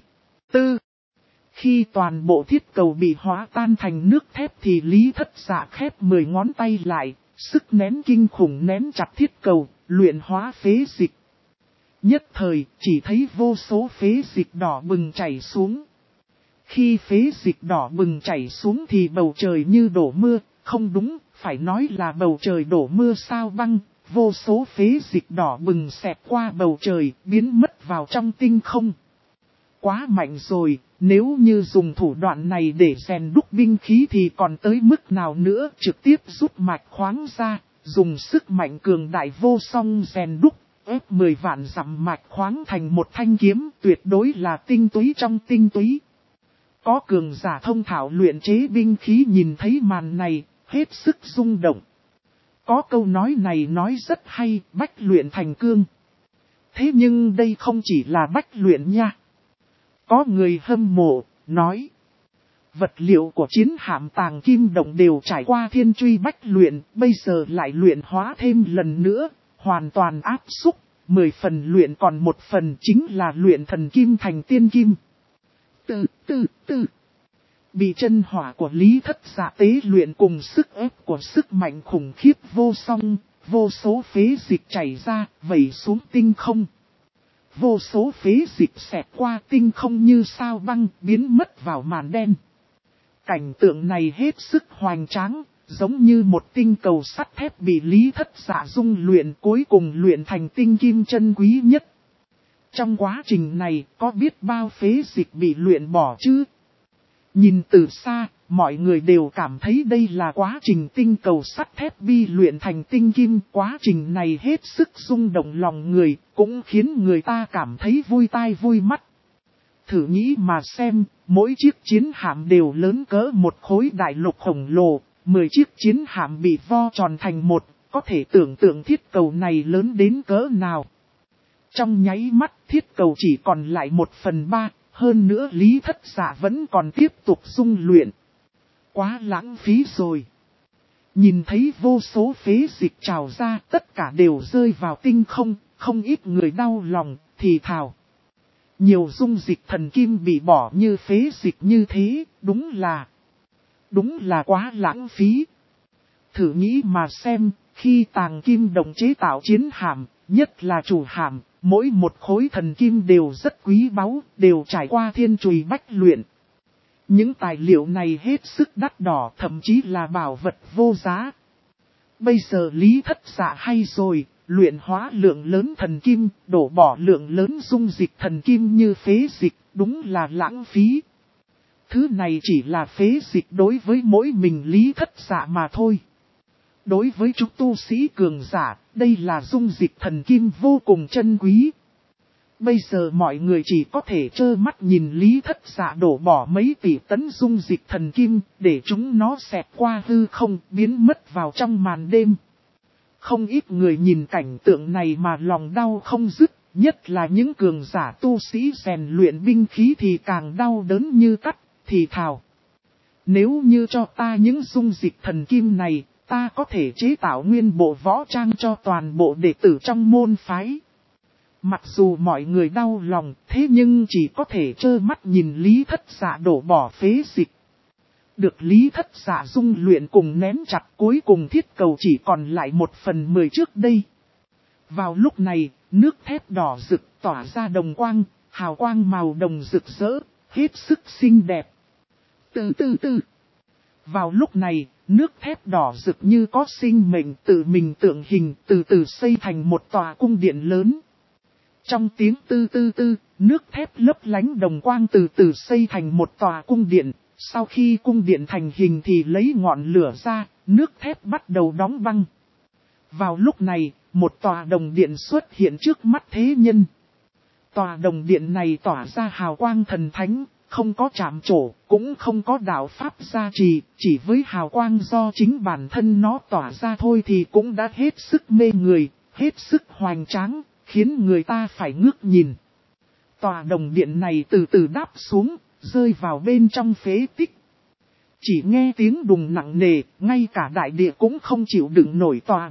Khi toàn bộ thiết cầu bị hóa tan thành nước thép thì Lý Thất Dạ khép 10 ngón tay lại, sức nén kinh khủng nén chặt thiết cầu, luyện hóa phế dịch. Nhất thời, chỉ thấy vô số phế dịch đỏ bừng chảy xuống. Khi phế dịch đỏ bừng chảy xuống thì bầu trời như đổ mưa, không đúng, phải nói là bầu trời đổ mưa sao băng, vô số phế dịch đỏ bừng xẹt qua bầu trời, biến mất vào trong tinh không. Quá mạnh rồi, nếu như dùng thủ đoạn này để rèn đúc binh khí thì còn tới mức nào nữa, trực tiếp rút mạch khoáng ra, dùng sức mạnh cường đại vô song rèn đúc, ép 10 vạn dặm mạch khoáng thành một thanh kiếm, tuyệt đối là tinh túy trong tinh túy. Có cường giả thông thạo luyện chế binh khí nhìn thấy màn này, hết sức rung động. Có câu nói này nói rất hay, bách luyện thành cương. Thế nhưng đây không chỉ là bách luyện nha. Có người hâm mộ, nói. Vật liệu của chiến hạm Tàng Kim Động đều trải qua thiên truy bách luyện, bây giờ lại luyện hóa thêm lần nữa, hoàn toàn áp xúc, 10 phần luyện còn 1 phần chính là luyện thần kim thành tiên kim. Bị chân hỏa của Lý Thất Dạ tế luyện cùng sức ép của sức mạnh khủng khiếp vô song, vô số phế dịch chảy ra, vẩy xuống tinh không. Vô số phế dịch xẹt qua tinh không như sao băng, biến mất vào màn đen. Cảnh tượng này hết sức hoành tráng, giống như một tinh cầu sắt thép bị Lý Thất Dạ dung luyện, cuối cùng luyện thành tinh kim chân quý nhất. Trong quá trình này, có biết bao phế dịch bị luyện bỏ chứ? Nhìn từ xa, mọi người đều cảm thấy đây là quá trình tinh cầu sắt thép bi luyện thành tinh kim. Quá trình này hết sức rung động lòng người, cũng khiến người ta cảm thấy vui tai vui mắt. Thử nghĩ mà xem, mỗi chiếc chiến hạm đều lớn cỡ một khối đại lục khổng lồ, 10 chiếc chiến hạm bị vo tròn thành một, có thể tưởng tượng thiết cầu này lớn đến cỡ nào. Trong nháy mắt thiết cầu chỉ còn lại 1/3, hơn nữa Lý Thất Dạ vẫn còn tiếp tục dung luyện. Quá lãng phí rồi. Nhìn thấy vô số phế dịch trào ra, tất cả đều rơi vào tinh không, không ít người đau lòng, thì thào. Nhiều dung dịch thần kim bị bỏ như phế dịch như thế, đúng là quá lãng phí. Thử nghĩ mà xem, khi Tàng Kim Động chế tạo chiến hạm, nhất là chủ hạm, mỗi một khối thần kim đều rất quý báu, đều trải qua thiên chùy bách luyện. Những tài liệu này hết sức đắt đỏ, thậm chí là bảo vật vô giá. Bây giờ Lý Thất Dạ hay rồi, luyện hóa lượng lớn thần kim, đổ bỏ lượng lớn dung dịch thần kim như phế dịch, đúng là lãng phí. Thứ này chỉ là phế dịch đối với mỗi mình Lý Thất Dạ mà thôi. Đối với chúng tu sĩ cường giả, đây là dung dịch thần kim vô cùng chân quý. Bây giờ mọi người chỉ có thể trơ mắt nhìn Lý Thất Dạ đổ bỏ mấy tỷ tấn dung dịch thần kim, để chúng nó xẹt qua hư không, biến mất vào trong màn đêm. Không ít người nhìn cảnh tượng này mà lòng đau không dứt, nhất là những cường giả tu sĩ rèn luyện binh khí thì càng đau đớn như cắt, thì thào. Nếu như cho ta những dung dịch thần kim này, ta có thể chế tạo nguyên bộ võ trang cho toàn bộ đệ tử trong môn phái. Mặc dù mọi người đau lòng, thế nhưng chỉ có thể trơ mắt nhìn Lý Thất Dạ đổ bỏ phế dịch. Được Lý Thất Dạ dung luyện cùng nén chặt, cuối cùng thiết cầu chỉ còn lại 1/10 trước đây. Vào lúc này, nước thép đỏ rực tỏa ra đồng quang, hào quang màu đồng rực rỡ, hết sức xinh đẹp. Từ từ. Vào lúc này, nước thép đỏ rực như có sinh mệnh tự mình tượng hình từ từ xây thành một tòa cung điện lớn. Trong tiếng tư, nước thép lấp lánh đồng quang từ từ xây thành một tòa cung điện. Sau khi cung điện thành hình thì lấy ngọn lửa ra, nước thép bắt đầu đóng băng. Vào lúc này, một tòa đồng điện xuất hiện trước mắt thế nhân. Tòa đồng điện này tỏa ra hào quang thần thánh, không có chạm trổ, cũng không có đạo pháp gia trì, chỉ với hào quang do chính bản thân nó tỏa ra thôi thì cũng đã hết sức mê người, hết sức hoành tráng, khiến người ta phải ngước nhìn. Tòa đồng điện này từ từ đáp xuống, rơi vào bên trong phế tích. Chỉ nghe tiếng đùng nặng nề, ngay cả đại địa cũng không chịu đựng nổi tòa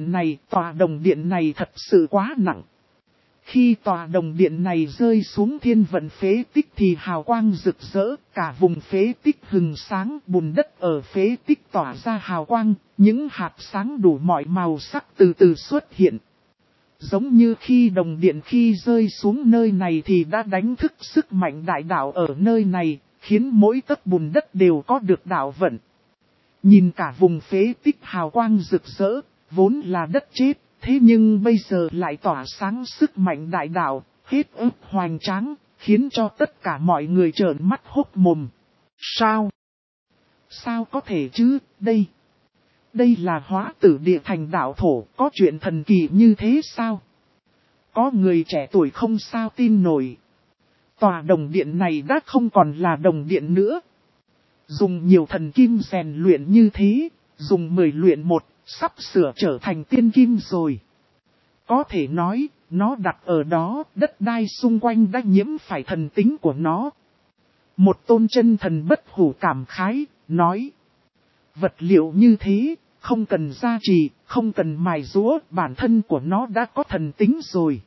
đồng điện này thật sự quá nặng. Khi tòa đồng điện này rơi xuống thiên vận phế tích thì hào quang rực rỡ, cả vùng phế tích hừng sáng, bùn đất ở phế tích tỏa ra hào quang, những hạt sáng đủ mọi màu sắc từ từ xuất hiện. Giống như khi đồng điện khi rơi xuống nơi này thì đã đánh thức sức mạnh đại đạo ở nơi này, khiến mỗi tấc bùn đất đều có được đạo vận. Nhìn cả vùng phế tích hào quang rực rỡ, vốn là đất chết, thế nhưng bây giờ lại tỏa sáng sức mạnh đại đạo, hết ức hoành tráng, khiến cho tất cả mọi người trợn mắt hốt mồm. Sao? Sao có thể chứ, Đây là hóa tử địa thành đạo thổ, có chuyện thần kỳ như thế sao? Có người trẻ tuổi không sao tin nổi. Tòa đồng điện này đã không còn là đồng điện nữa. Dùng nhiều thần kim rèn luyện như thế, dùng 10 luyện 1, sắp sửa trở thành tiên kim rồi. Có thể nói, nó đặt ở đó, đất đai xung quanh đã nhiễm phải thần tính của nó. Một tôn chân thần bất hủ cảm khái, nói. Vật liệu như thế, không cần gia trì, không cần mài rũa, bản thân của nó đã có thần tính rồi.